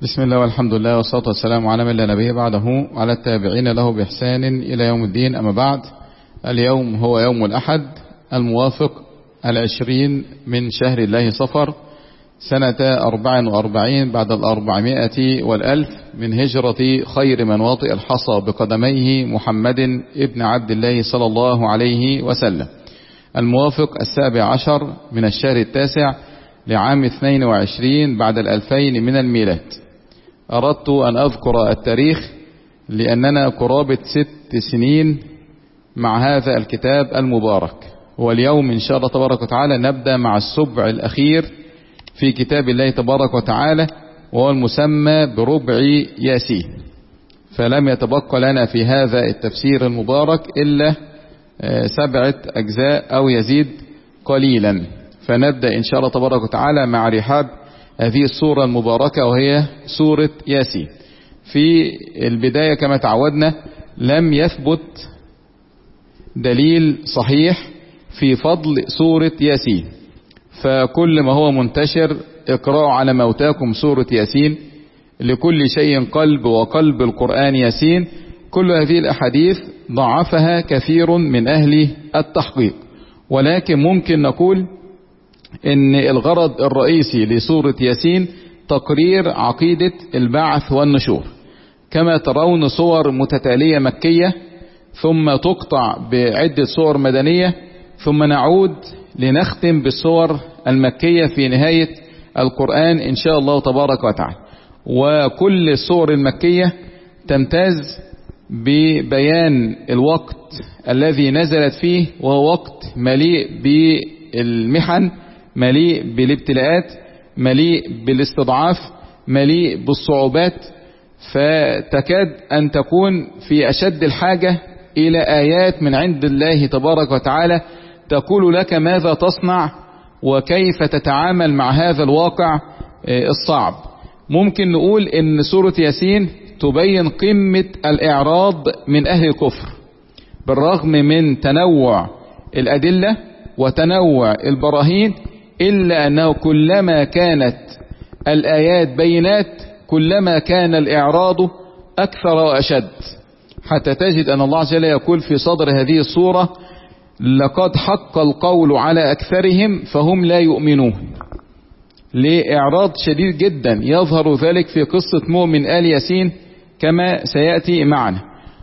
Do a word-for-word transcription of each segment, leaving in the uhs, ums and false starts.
بسم الله والحمد لله والصلاة والسلام على من لا نبي بعده وعلى التابعين له بإحسان إلى يوم الدين. أما بعد، اليوم هو يوم الأحد الموافق العشرين من شهر الله صفر سنة أربع وأربعين بعد الأربعمائة والألف من هجرة خير من واطئ الحصى بقدميه محمد ابن عبد الله صلى الله عليه وسلم، الموافق السابع عشر من الشهر التاسع لعام اثنين وعشرين بعد الألفين من الميلاد. أردت أن أذكر التاريخ لأننا قرابة ست سنين مع هذا الكتاب المبارك، واليوم إن شاء الله تبارك وتعالى نبدأ مع السبع الأخير في كتاب الله تبارك وتعالى، وهو المسمى بربع ياسين. فلم يتبقى لنا في هذا التفسير المبارك إلا سبعة أجزاء أو يزيد قليلا، فنبدأ إن شاء الله تبارك وتعالى مع رحاب هذه السورة المباركة وهي سورة ياسين. في البداية كما تعودنا لم يثبت دليل صحيح في فضل سورة ياسين، فكل ما هو منتشر اقرأوا على موتاكم سورة ياسين، لكل شيء قلب وقلب القرآن ياسين. كل هذه الأحاديث ضعفها كثير من أهل التحقيق، ولكن ممكن نقول ان الغرض الرئيسي لسورة ياسين تقرير عقيدة البعث والنشور. كما ترون صور متتالية مكية ثم تقطع بعدة صور مدنية، ثم نعود لنختم بالصور المكية في نهاية القرآن إن شاء الله تبارك وتعالى. وكل الصور المكية تمتاز ببيان الوقت الذي نزلت فيه، وهو وقت مليء بالمحن، مليء بالابتلاءات، مليء بالاستضعاف، مليء بالصعوبات، فتكاد أن تكون في أشد الحاجة إلى آيات من عند الله تبارك وتعالى تقول لك ماذا تصنع وكيف تتعامل مع هذا الواقع الصعب. ممكن نقول إن سورة ياسين تبين قمة الإعراض من أهل الكفر، بالرغم من تنوع الأدلة وتنوع البراهين، إلا أنه كلما كانت الآيات بينات كلما كان الإعراض أكثر وأشد، حتى تجد أن الله جل يقول في صدر هذه السورة: لقد حق القول على أكثرهم فهم لا يؤمنون. لإعراض شديد جدا يظهر ذلك في قصة مؤمن آل ياسين كما سيأتي معنا.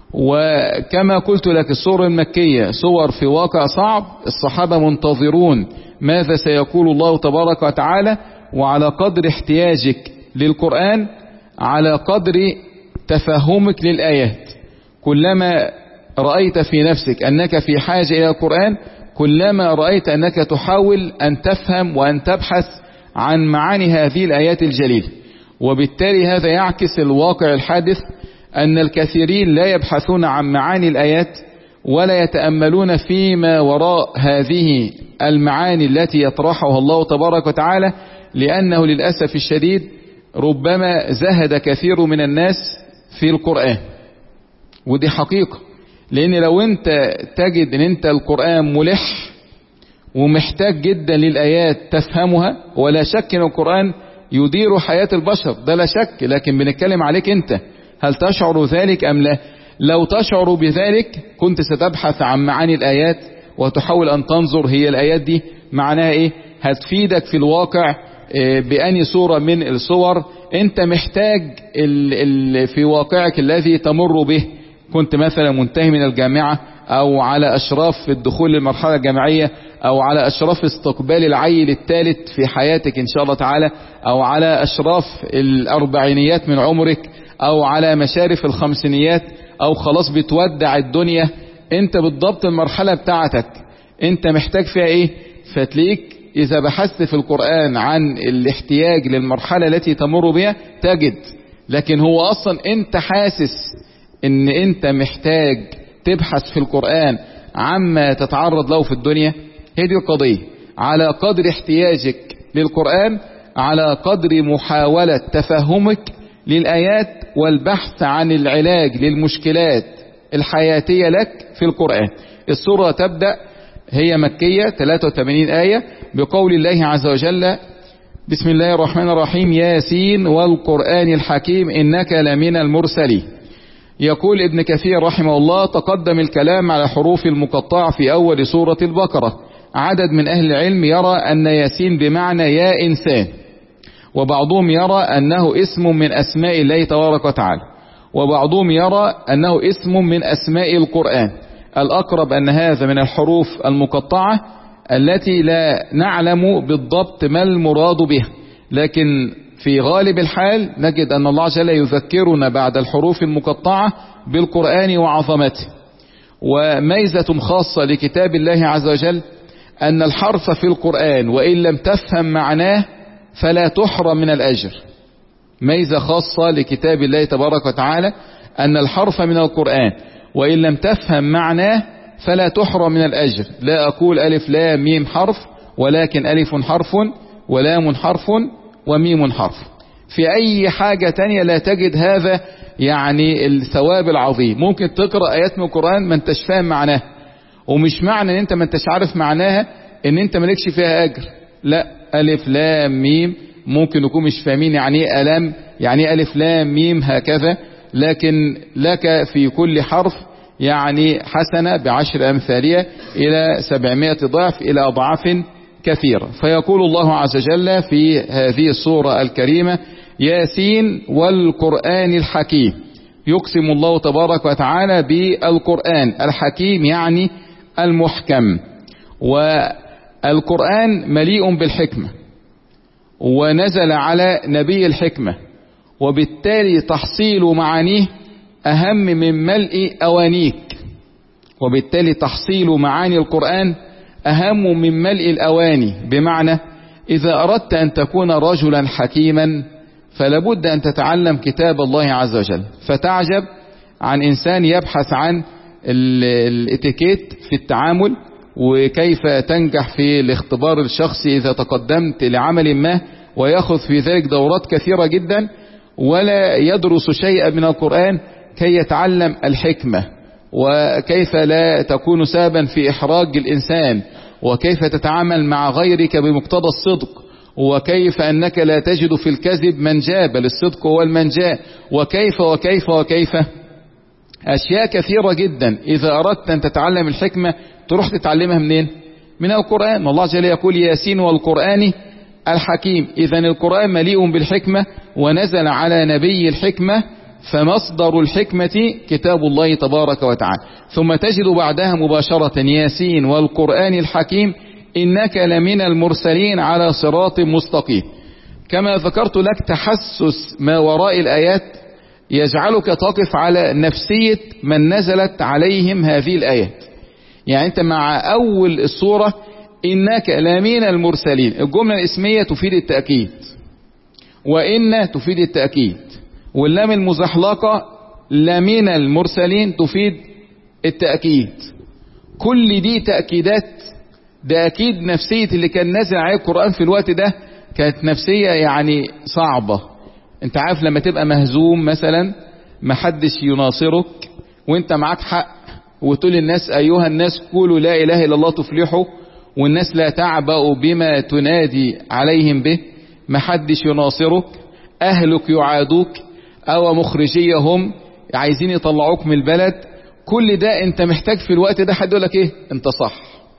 وكما قلت لك السورة المكية صور في واقع صعب، الصحابة منتظرون ماذا سيقول الله تبارك وتعالى، وعلى قدر احتياجك للقرآن على قدر تفهمك للآيات. كلما رأيت في نفسك أنك في حاجة إلى القرآن كلما رأيت أنك تحاول أن تفهم وأن تبحث عن معاني هذه الآيات الجليلة. وبالتالي هذا يعكس الواقع الحادث، أن الكثيرين لا يبحثون عن معاني الآيات ولا يتأملون فيما وراء هذه المعاني التي يطرحها الله تبارك وتعالى، لأنه للأسف الشديد ربما زهد كثير من الناس في القرآن، ودي حقيقة. لأن لو أنت تجد أن أنت القرآن ملح ومحتاج جدا للآيات تفهمها، ولا شك أن القرآن يدير حياة البشر، ده لا شك، لكن بنتكلم عليك أنت، هل تشعر ذلك أم لا؟ لو تشعر بذلك كنت ستبحث عن معاني الآيات وتحاول أن تنظر هي الآيات دي معناها إيه، هتفيدك في الواقع بأني صورة من الصور أنت محتاج ال ال في واقعك الذي تمر به. كنت مثلا منتهي من الجامعة، أو على أشراف الدخول للمرحلة الجامعية، أو على أشراف استقبال العيل الثالث في حياتك إن شاء الله تعالى، أو على أشراف الأربعينيات من عمرك، أو على مشارف الخمسينيات، أو خلاص بتودع الدنيا. أنت بالضبط المرحلة بتاعتك أنت محتاج فيها إيه، فتليك إذا بحثت في القرآن عن الاحتياج للمرحلة التي تمر بها تجد. لكن هو أصلا أنت حاسس أن أنت محتاج تبحث في القرآن عما تتعرض له في الدنيا. هي دي القضية، على قدر احتياجك للقرآن على قدر محاولة تفهمك للآيات والبحث عن العلاج للمشكلات الحياتية لك في القرآن. السورة تبدأ، هي مكية ثلاثة وثمانين آية، بقول الله عز وجل: بسم الله الرحمن الرحيم. ياسين والقرآن الحكيم إنك لمن المرسلين. يقول ابن كثير رحمه الله: تقدم الكلام على حروف المقطعة في أول سورة البقرة. عدد من أهل العلم يرى أن ياسين بمعنى يا إنسان، وبعضهم يرى أنه اسم من أسماء الله تبارك وتعالى، وبعضهم يرى أنه اسم من أسماء القرآن. الأقرب أن هذا من الحروف المقطعة التي لا نعلم بالضبط ما المراد به، لكن في غالب الحال نجد أن الله جل يذكرنا بعد الحروف المقطعة بالقرآن وعظمته. وميزة خاصة لكتاب الله عز وجل أن الحرف في القرآن وإن لم تفهم معناه فلا تحرم من الأجر. ميزة خاصة لكتاب الله تبارك وتعالى أن الحرف من القرآن وإن لم تفهم معناه فلا تحرم من الأجر. لا أقول ألف لام ميم حرف، ولكن ألف حرف ولام حرف وميم حرف. في أي حاجة تانية لا تجد هذا يعني الثواب العظيم. ممكن تقرأ آيات من القرآن ما انتش فاهم معناها، ومش معنى ان انت ما انتش عارف معناها ان انت مالكش فيها أجر. لا، ألف لام ميم ممكن نكون مش فاهمين يعني ايه ألم، يعني ايه ألف لام ميم هكذا، لكن لك في كل حرف يعني حسنة بعشر أمثالها إلى سبعمائة ضعف إلى أضعاف كثيرة. فيقول الله عز وجل في هذه السورة الكريمة: ياسين والقرآن الحكيم. يقسم الله تبارك وتعالى بالقرآن الحكيم يعني المحكم. والقرآن مليء بالحكمة ونزل على نبي الحكمة، وبالتالي تحصيل معانيه أهم من ملء أوانيك. وبالتالي تحصيل معاني القرآن أهم من ملء الأواني. بمعنى إذا أردت أن تكون رجلا حكيما فلابد أن تتعلم كتاب الله عز وجل. فتعجب عن إنسان يبحث عن الاتيكيت في التعامل، وكيف تنجح في الاختبار الشخصي إذا تقدمت لعمل ما، ويأخذ في ذلك دورات كثيرة جدا، ولا يدرس شيئا من القرآن كي يتعلم الحكمة، وكيف لا تكون سببا في إحراج الإنسان، وكيف تتعامل مع غيرك بمقتضى الصدق، وكيف أنك لا تجد في الكذب منجاة بل الصدق هو المنجاة، وكيف وكيف وكيف أشياء كثيرة جدا. إذا أردت أن تتعلم الحكمة تروح تتعلمها منين؟ من القرآن. والله جل يقول: ياسين والقرآن الحكيم. إذن القرآن مليء بالحكمة ونزل على نبي الحكمة، فمصدر الحكمة كتاب الله تبارك وتعالى. ثم تجد بعدها مباشرة: ياسين والقرآن الحكيم إنك لمن المرسلين على صراط مستقيم. كما ذكرت لك، تحسس ما وراء الآيات يجعلك تقف على نفسية من نزلت عليهم هذه الآيات. يعني أنت مع أول السورة إنك لمن المرسلين، الجملة الاسمية تفيد التأكيد، وإن تفيد التأكيد، واللام المزحلقة لمن المرسلين تفيد التأكيد. كل دي تأكيدات. ده أكيد نفسية اللي كان نازل عليه القرآن في الوقت ده كانت نفسية يعني صعبة. انت عارف لما تبقى مهزوم مثلا، محدش يناصرك وانت معاك حق، وتقول للناس: أيها الناس قولوا لا إله إلا الله تفلحوا، والناس لا تعبأ بما تنادي عليهم به، محدش يناصرك، أهلك يعادوك، أو مخرجيهم عايزين يطلعوك من البلد. كل ده انت محتاج في الوقت ده حد يقولك ايه؟ انت صح،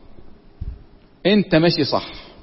انت ماشي صح.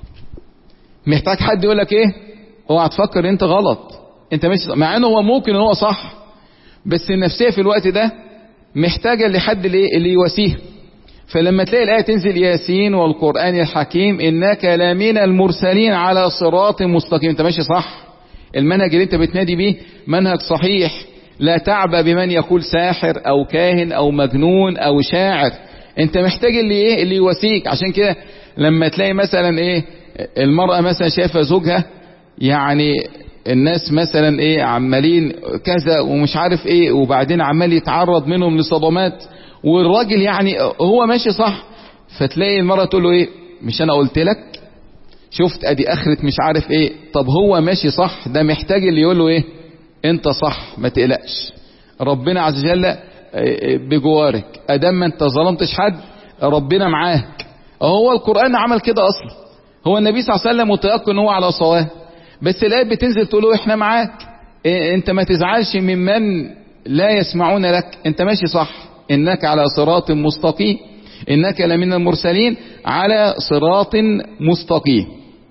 محتاج حد يقولك ايه؟ اوعى تفكر انت غلط، انت ماشي صح. مع انه هو ممكن ان هو صح، بس النفسية في الوقت ده محتاجة لحد اللي, اللي يواسيه. فلما تلاقي الآية تنزل: ياسين والقرآن الحكيم إنك لمن المرسلين على صراط مستقيم، انت ماشي صح. المنهج اللي انت بتنادي بيه منهج صحيح، لا تعبأ بمن يقول ساحر او كاهن او مجنون او شاعر. انت محتاج اللي ايه؟ اللي يواسيك. عشان كده لما تلاقي مثلا ايه المرأة مثلا شايفة زوجها يعني الناس مثلا ايه عمالين كذا ومش عارف ايه، وبعدين عمال يتعرض منهم لصدمات، والراجل يعني هو ماشي صح، فتلاقي المرأة تقول له ايه؟ مش انا قلت لك؟ شفت ادي اخرة مش عارف ايه. طب هو ماشي صح، ده محتاج اللي يقول له ايه؟ انت صح، ما تقلقش، ربنا عز وجل بجوارك، ادام ما انت ظلمتش حد ربنا معاك. هو القرآن عمل كده اصلا. هو النبي صلى الله عليه وسلم متيقن هو على صواب، بس الآية بتنزل تقول له احنا معاك، انت ما تزعلش ممن لا يسمعون لك، انت ماشي صح، انك على صراط مستقيم، انك لمن المرسلين على صراط مستقيم.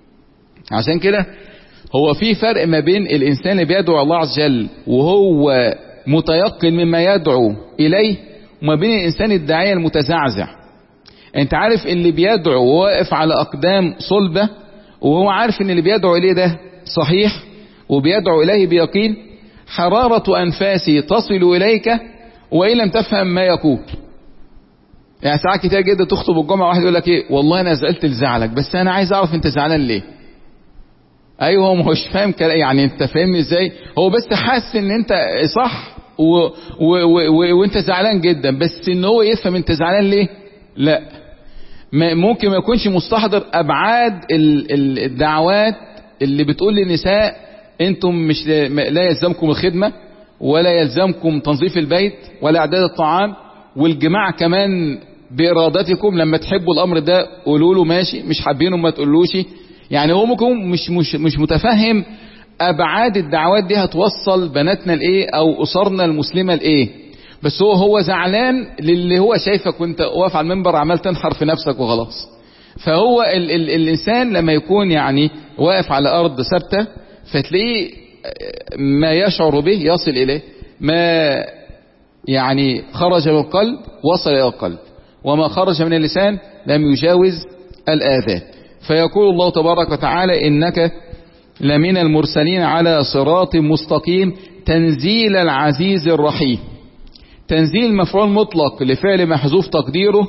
عشان كده هو في فرق ما بين الانسان اللي بيدعو الله عز وجل وهو متيقن مما يدعو اليه، وما بين الانسان الداعية المتزعزع. انت عارف اللي بيدعو وواقف على اقدام صلبة وهو عارف ان اللي بيدعو اليه ده صحيح وبيدعو اليه بيقين، حرارة انفاسي تصل اليك وان لم تفهم ما يقول. يعني ساعات كتير جدا تخطب الجمعة واحد يقول لك ايه، والله انا زعلت لزعلك بس انا عايز اعرف انت زعلان ليه. ايوه هو مش فاهم كلام، يعني انت فاهمني ازاي، هو بس حاسس ان انت صح و... و... و... و... وانت زعلان جدا، بس ان هو يفهم انت زعلان ليه لا. ممكن ما يكونش مستحضر ابعاد الدعوات اللي بتقول للنساء انتم مش لا يلزمكم الخدمة ولا يلزمكم تنظيف البيت ولا اعداد الطعام، والجماعة كمان بارادتكم، لما تحبوا الامر ده قولوا له ماشي، مش حابينه ما تقولوش. يعني هو ممكن مش مش مش متفهم ابعاد الدعوات دي هتوصل بناتنا لايه او اسرنا المسلمة لايه، بس هو هو زعلان للي هو شايفك وانت واقف على المنبر عمال تنحر في نفسك وخلاص. فهو ال ال الانسان لما يكون يعني واقف على ارض ثابته فتلاقيه ما يشعر به يصل اليه، ما يعني خرج من القلب وصل الى القلب، وما خرج من اللسان لم يجاوز الاذان. فيقول الله تبارك وتعالى انك لمن المرسلين على صراط مستقيم تنزيل العزيز الرحيم. تنزيل مفعول مطلق لفعل محذوف تقديره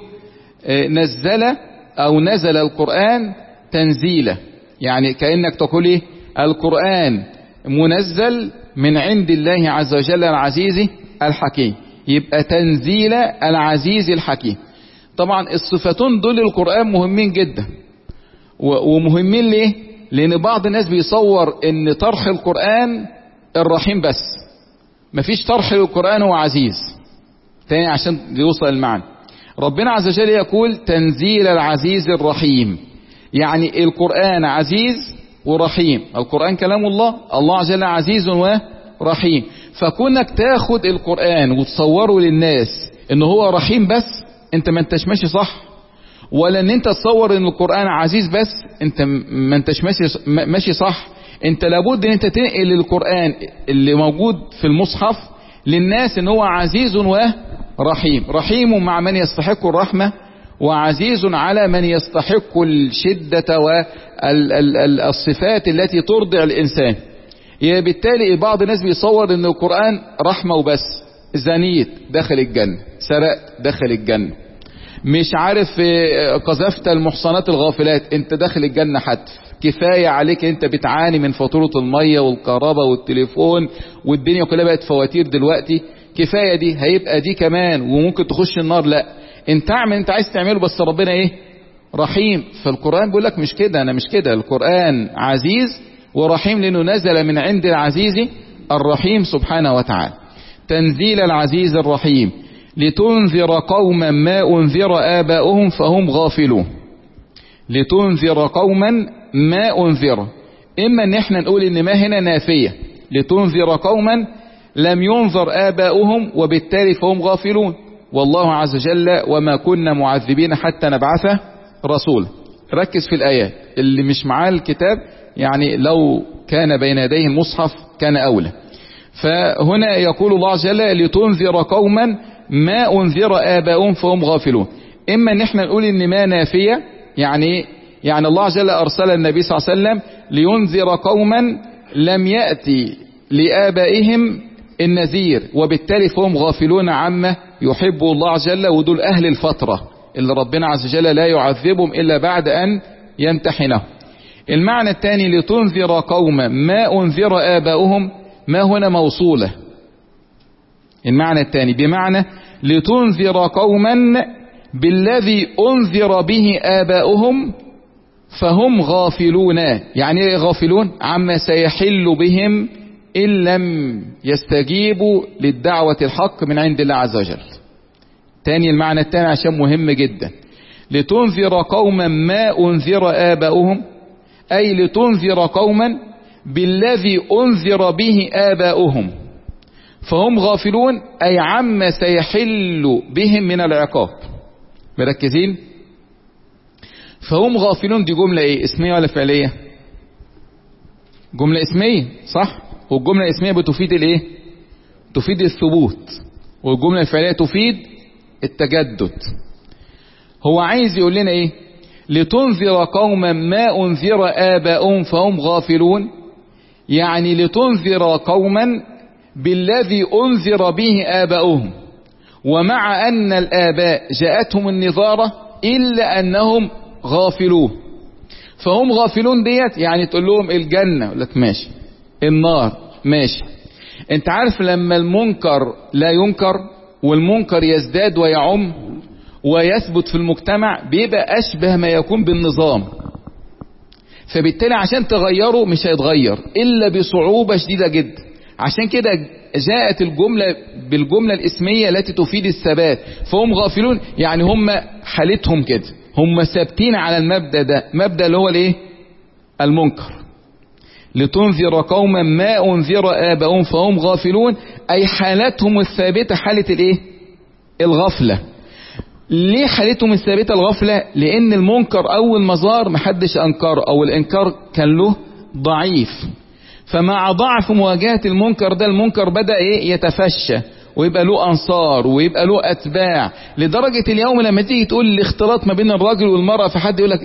نزل او نزل القرآن تنزيلا، يعني كأنك تقول ايه، القرآن منزل من عند الله عز وجل العزيز الحكيم، يبقى تنزيل العزيز الحكيم. طبعا الصفتون دول القرآن مهمين جدا، ومهمين ليه؟ لان بعض الناس بيصور ان طرح القرآن الرحيم بس، مفيش طرح للقرآن هو عزيز تاني عشان يوصل المعنى. ربنا عز وجل يقول تنزيل العزيز الرحيم، يعني القرآن عزيز ورحيم. القرآن كلام الله، الله عز وجل عزيز ورحيم، فكونك تاخد القرآن وتصوره للناس ان هو رحيم بس، انت ما انتش ماشي صح. ولا ان انت تصور ان القرآن عزيز بس، انت ما انتش ماشي ماشي صح. انت لابد ان انت تنقل القرآن اللي موجود في المصحف للناس ان هو عزيز ورحيم، رحيم مع من يستحق الرحمة، وعزيز على من يستحق الشدة والصفات التي ترضع الإنسان. بالتالي بعض الناس بيصور ان القرآن رحمة وبس، زنيت دخل الجنة، سرقت دخل الجنة، مش عارف قذفت المحصنات الغافلات انت داخل الجنة حتف، كفاية عليك انت بتعاني من فاتورة المية والكهرباء والتليفون والدنيا كلها بقت فواتير دلوقتي، كفاية دي، هيبقى دي كمان وممكن تخش النار. لا، انت اعمل انت عايز تعمله بس ربنا ايه، رحيم. فالقرآن بيقول لك مش كده، انا مش كده، القرآن عزيز ورحيم لانه نزل من عند العزيز الرحيم سبحانه وتعالى. تنزيل العزيز الرحيم لتنذر قوما ما انذر آباؤهم فهم غافلون. لتنذر قوما ما انذر، اما ان احنا نقول ان ما هنا نافية، لتنذر قوما لم ينذر آباؤهم وبالتالي فهم غافلون، والله عز وجل وما كنا معذبين حتى نبعث رسول. ركز في الآيات، اللي مش معاه الكتاب يعني لو كان بين يديه المصحف كان أولى. فهنا يقول الله عز وجل لتنذر قوما ما انذر آباؤهم فهم غافلون. اما ان احنا نقول ان ما نافية، يعني يعني الله عز وجل ارسل النبي صلى الله عليه وسلم لينذر قوما لم يأتي لآبائهم النذير وبالتالي فهم غافلون عما يحب الله عز وجل، ودول اهل الفترة اللي ربنا عز وجل لا يعذبهم الا بعد ان يمتحنهم. المعنى الثاني لتنذر قوما ما انذر آباؤهم، ما هنا موصولة. المعنى الثاني بمعنى لتنذر قوما بالذي انذر به آباؤهم فهم غافلون. يعني ايه غافلون؟ عما سيحل بهم إن لم يستجيبوا للدعوة الحق من عند الله عز وجل. تاني المعنى الثاني عشان مهم جدا، لتنذر قوما ما انذر آباؤهم، أي لتنذر قوما بالذي أنذر به آباؤهم فهم غافلون، أي عما سيحل بهم من العقاب. مركزين؟ فهم غافلون دي جملة ايه، اسمية ولا فعلية؟ جملة اسمية صح، والجملة الاسمية بتفيد الايه؟ تفيد الثبوت، والجملة الفعلية تفيد التجدد. هو عايز يقول لنا ايه؟ لتنذر قوما ما انذر آباؤهم فهم غافلون، يعني لتنذر قوما بالذي انذر به آباؤهم، ومع ان الآباء جاءتهم النذارة الا انهم غافلون. فهم غافلون ديت يعني تقول لهم الجنة يقول لك ماشي، النار ماشي. انت عارف لما المنكر لا ينكر والمنكر يزداد ويعم ويثبت في المجتمع بيبقى اشبه ما يكون بالنظام، فبالتالي عشان تغيره مش هيتغير الا بصعوبة شديدة جدا. عشان كده جاءت الجملة بالجملة الاسمية التي تفيد الثبات. فهم غافلون يعني هم حالتهم كده، هم ثابتين على المبدأ ده، مبدأ اللي هو الايه؟ المنكر. لتنذر قوما ما انذر آباؤهم فهم غافلون، اي حالتهم الثابتة حالة الايه؟ الغفلة. ليه حالتهم الثابتة الغفلة؟ لان المنكر اول ما ظهر محدش انكر، او الانكار كان له ضعيف، فمع ضعف مواجهة المنكر ده المنكر بدأ ايه؟ يتفشى ويبقى له انصار ويبقى له اتباع، لدرجة اليوم لما تيجي تقول الاختلاط ما بين الراجل والمرأة فحد يقول لك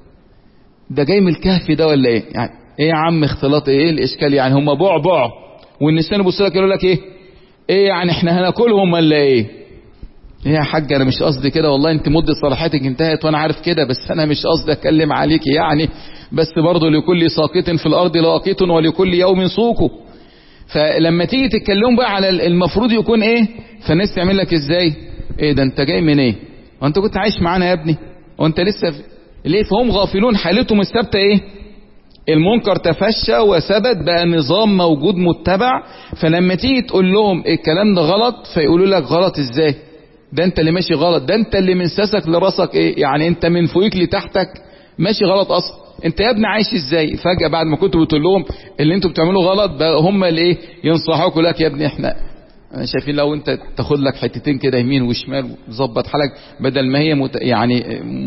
ده جاي من الكهف ده ولا ايه؟ يعني ايه يا عم اختلاط ايه؟ الاشكال يعني هم بعبع بعض، والنسان يبصوا لك يقولوا لك ايه؟ ايه يعني احنا هناكلهم ولا ايه؟ ايه يا حاج انا مش قصدي كده والله، انت مدة صلاحيتك انتهت وانا عارف كده، بس انا مش قصدي اتكلم عليك يعني، بس برضه لكل ساقط في الارض لاقيت ولكل يوم سوق. فلما تيجي تتكلم بقى على المفروض يكون ايه، فالناس تعمل لك ازاي؟ ايه ده انت جاي من ايه؟ وانت كنت عايش معانا يا ابني وانت لسه في... ليه؟ فهم غافلون حالتهم الثابته ايه؟ المنكر تفشى وثبت بقى نظام موجود متبع، فلما تيجي تقول لهم الكلام ده غلط فيقولوا لك غلط ازاي؟ ده انت اللي ماشي غلط، ده انت اللي من ساسك لراسك ايه يعني، انت من فوقك لتحتك ماشي غلط اصلا، انت يا ابني عايش ازاي؟ فجأة بعد ما كنتوا بتقول لهم اللي انتوا بتعملوه غلط بقى هم اللي ايه ينصحوكوا لك يا ابني احنا شايفين لو انت تاخد لك حتتين كده يمين وشمال وتظبط حالك بدل ما هي مت يعني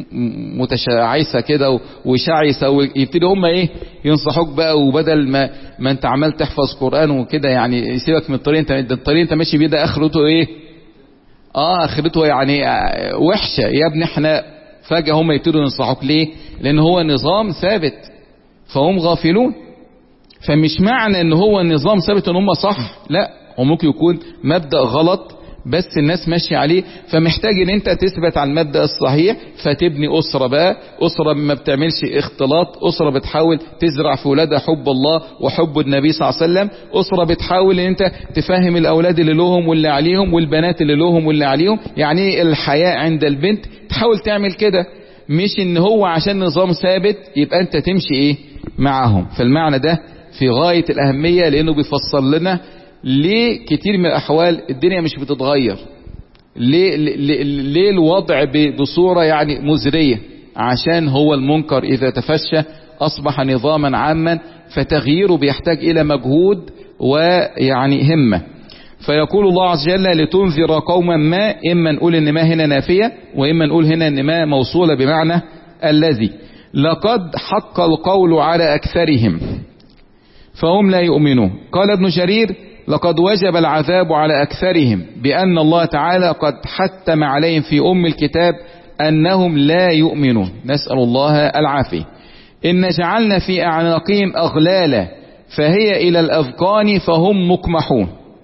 متشعيسه كده وشعيسه، ويبتدي هم ايه ينصحوك بقى، وبدل ما ما انت عمال تحفظ قرآن وكده يعني يسيبك من الطريق، انت الطريق انت ماشي بيه ده اخرته ايه؟ اه اخرته يعني وحشه يا ابني احنا. فجأة هم يبتدوا ينصحوك ليه؟ لان هو نظام ثابت فهم غافلون. فمش معنى ان هو النظام ثابت ان هم صح، لا، هو ممكن يكون مبدأ غلط بس الناس ماشية عليه، فمحتاج ان انت تثبت على المبدأ الصحيح، فتبني اسرة بقى، اسرة ما بتعملش اختلاط، اسرة بتحاول تزرع في ولادها حب الله وحب النبي صلى الله عليه وسلم، اسرة بتحاول ان انت تفهم الاولاد اللي لهم واللي عليهم والبنات اللي لهم واللي عليهم، يعني الحياة عند البنت تحاول تعمل كده، مش ان هو عشان نظام ثابت يبقى انت تمشي ايه معاهم. فالمعنى ده في غاية الاهمية، لانه بيفصل لنا ليه كتير من الاحوال الدنيا مش بتتغير، ليه, ليه, ليه الوضع بصورة يعني مزرية، عشان هو المنكر اذا تفشى اصبح نظاما عاما، فتغييره بيحتاج الى مجهود ويعني همة. فيقول الله عز وجل لتنذر قوما ما، اما نقول ان ما هنا نافية، واما نقول هنا ان ما موصولة بمعنى الذي، لقد حق القول على اكثرهم فهم لا يؤمنون. قال ابن جرير لقد وجب العذاب على أكثرهم بأن الله تعالى قد حتم عليهم في أم الكتاب أنهم لا يؤمنون، نسأل الله العافية. إن جعلنا في أعناقهم أغلالا فهي إلى الأذقان فهم مقمحون.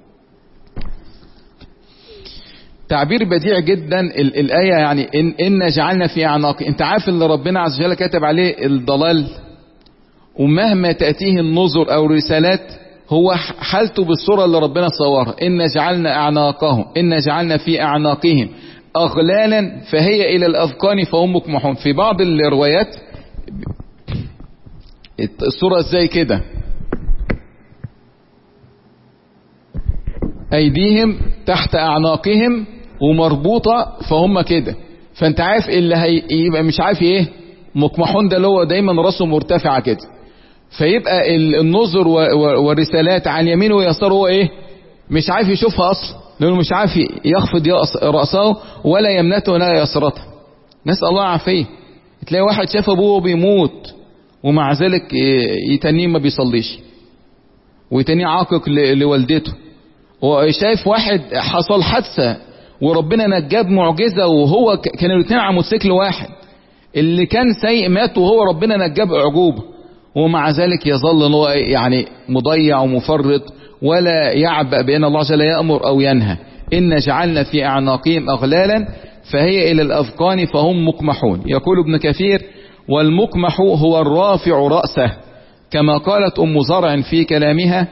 تعبير بديع جدا الآية، يعني إن, إن جعلنا في أعناق، أنت عارف اللي ربنا عز وجل كتب عليه الضلال، ومهما تأتيه النظر أو الرسالات هو حالته بالصورة اللي ربنا صورها، إن جعلنا أعناقهم، إن جعلنا في أعناقهم أغلالا فهي إلى الأذقان فهم مقمحون. في بعض الروايات الصورة ازاي كده، أيديهم تحت أعناقهم ومربوطة فهم كده، فأنت عارف اللي هيبقى مش عارف إيه مقمحون ده اللي هو دايما راسه مرتفعة كده، فيبقى النظر والرسالات عن يمينه ويساره هو ايه؟ مش عارف يشوفها اصلا، لانه مش عارف يخفض رأسه ولا يمنته ولا يسرته. نسأل الله عافية. تلاقي واحد شاف ابوه بيموت ومع ذلك يتنيه ما بيصليش، ويتنيه عاقق لوالدته. وشايف واحد حصل حادثة وربنا نجاه بمعجزة، وهو كانوا الاثنين على موتوسيكل واحد، اللي كان سيء مات وهو ربنا نجاه بأعجوبة، ومع ذلك يظل هو يعني مضيع ومفرط ولا يعبأ بأن الله جل يأمر أو ينهى. إن جعلنا في أعناقهم أغلالا فهي إلى الأذقان فهم مقمحون. يقول ابن كثير: والمقمح هو الرافع رأسه، كما قالت أم زرع في كلامها: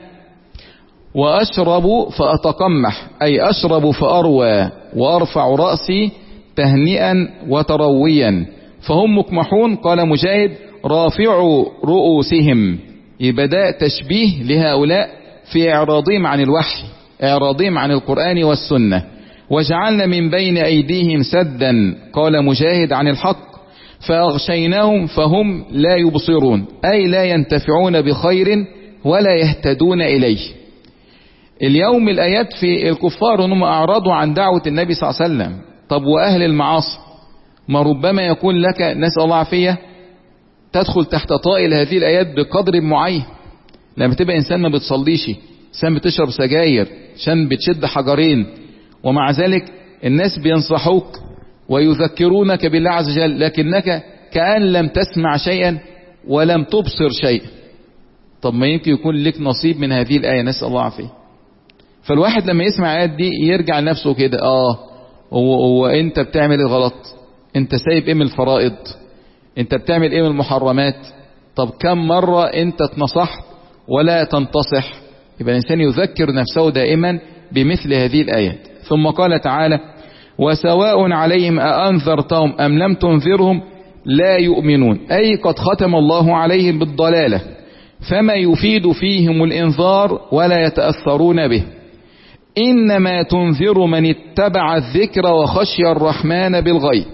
وأشرب فأتقمح، أي أشرب فأروى وأرفع رأسي تهنئا وترويا. فهم مقمحون. قال مجاهد: رافعوا رؤوسهم. يبقى ده تشبيه لهؤلاء في إعراضهم عن الوحي، إعراضهم عن القرآن والسنة. وجعلنا من بين أيديهم سدا، قال مجاهد عن الحق، فأغشيناهم فهم لا يبصرون، أي لا ينتفعون بخير ولا يهتدون إليه. اليوم الآيات في الكفار أنهم أعرضوا عن دعوة النبي صلى الله عليه وسلم. طب وأهل المعاصي؟ ما ربما يكون لك، نسأل الله عافية، تدخل تحت طائل هذه الآيات بقدر معين. لما تبقى إنسان ما بتصليش، إنسان بتشرب سجاير، إنسان بتشد حجرين، ومع ذلك الناس بينصحوك ويذكرونك بالله عز وجل، لكنك كأن لم تسمع شيئا ولم تبصر شيئا. طب ما يمكن يكون لك نصيب من هذه الآية، نسأل الله عافية. فالواحد لما يسمع الآيات دي يرجع لنفسه كده، آه هو, هو أنت بتعمل الغلط، أنت سايب إيه من الفرائض، أنت بتعمل إيه من المحرمات. طب كم مرة أنت تنصحت ولا تنتصح؟ يبقى الإنسان يذكر نفسه دائما بمثل هذه الآيات. ثم قال تعالى: وسواء عليهم أأنذرتهم أم لم تنذرهم لا يؤمنون، أي قد ختم الله عليهم بالضلالة، فما يفيد فيهم الإنذار ولا يتأثرون به، إنما تنذر من اتبع الذكر وخشي الرحمن بالغيب.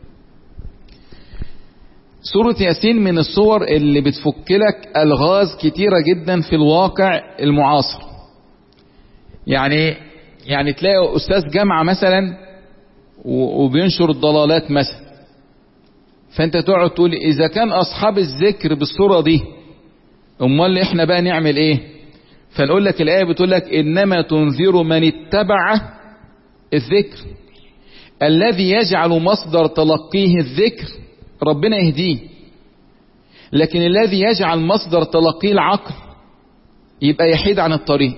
سورة ياسين من الصور اللي بتفكلك ألغاز كتيرة جدا في الواقع المعاصر. يعني يعني تلاقي أستاذ جامعة مثلا وبينشر الضلالات مثلا، فأنت تقعد تقول إذا كان أصحاب الذكر بالصورة دي، أمال إحنا بقى نعمل إيه؟ فنقول لك الآية بتقول لك: إنما تنذر من اتبع الذكر، الذي يجعل مصدر تلقيه الذكر ربنا يهديه، لكن الذي يجعل مصدر تلقيه العقل يبقى يحيد عن الطريق.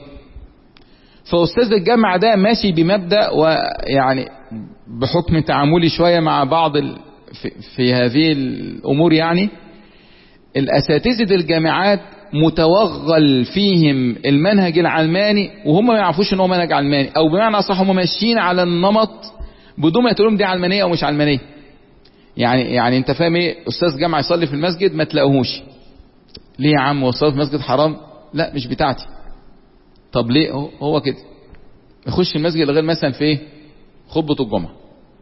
فأستاذ الجامعة ده ماشي بمبدأ، ويعني بحكم تعاملي شوية مع بعض في, في هذه الأمور، يعني الأساتذة الجامعات متوغل فيهم المنهج العلماني وهم ما يعرفوش ان هو منهج علماني، او بمعنى اصح هم ماشيين على النمط بدون ما تقولهم دي علمانية او مش علمانية. يعني يعني انت فاهم ايه؟ استاذ جامعة يصلي في المسجد ما تلاقوهوش. ليه يا عم؟ وصلي في المسجد حرام؟ لا مش بتاعتي. طب ليه؟ هو كده يخش المسجد لغير مثلا في ايه؟ خطبة الجمعة.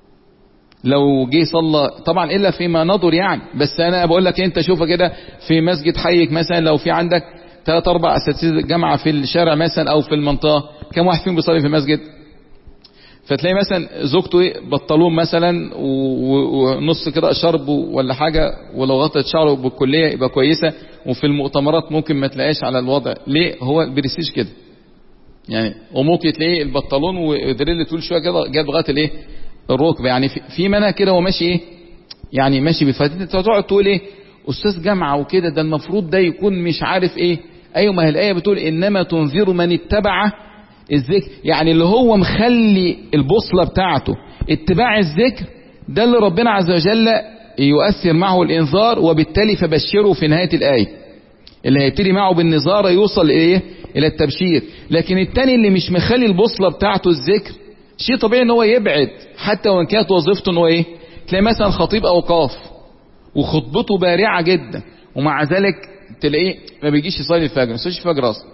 لو جه صلى طبعا الا فيما نظر يعني، بس انا بقول لك انت شوفه كده في مسجد حيك مثلا، لو في عندك ثلاث اربع اساتذه جامعه في الشارع مثلا او في المنطقه، كم واحد فيهم بيصلي في المسجد؟ فتلاقي مثلا زوجته ايه؟ بطلون مثلا ونص كده شرب ولا حاجه، ولو غطت شعره بالكليه يبقى كويسه، وفي المؤتمرات ممكن ما تلاقيش على الوضع. ليه؟ هو البرستيج كده يعني. وممكن تلاقيه البطلون ودريل طول شويه كده جاب لغايه الايه؟ الركبه. يعني في منها كده وماشي ايه؟ يعني ماشي بفتيت. انت تقعد تقول ايه؟ استاذ جامعه وكده، ده المفروض ده يكون مش عارف ايه. ايوه، ما هي الايه بتقول انما تنذر من اتبع الذكر، يعني اللي هو مخلي البوصله بتاعته اتباع الذكر، ده اللي ربنا عز وجل يؤثر معه الانذار، وبالتالي فبشره في نهايه الايه. اللي هيبتدي معه بالنظاره يوصل ايه؟ الى التبشير. لكن التاني اللي مش مخلي البوصله بتاعته الذكر، شيء طبيعي ان هو يبعد، حتى وان كانت وظيفته ان هو ايه؟ تلاقي مثلا خطيب اوقاف وخطبته بارعه جدا، ومع ذلك تلاقيه ما بيجيش يصلي الفجر، ما يصليش الفجر اصلا.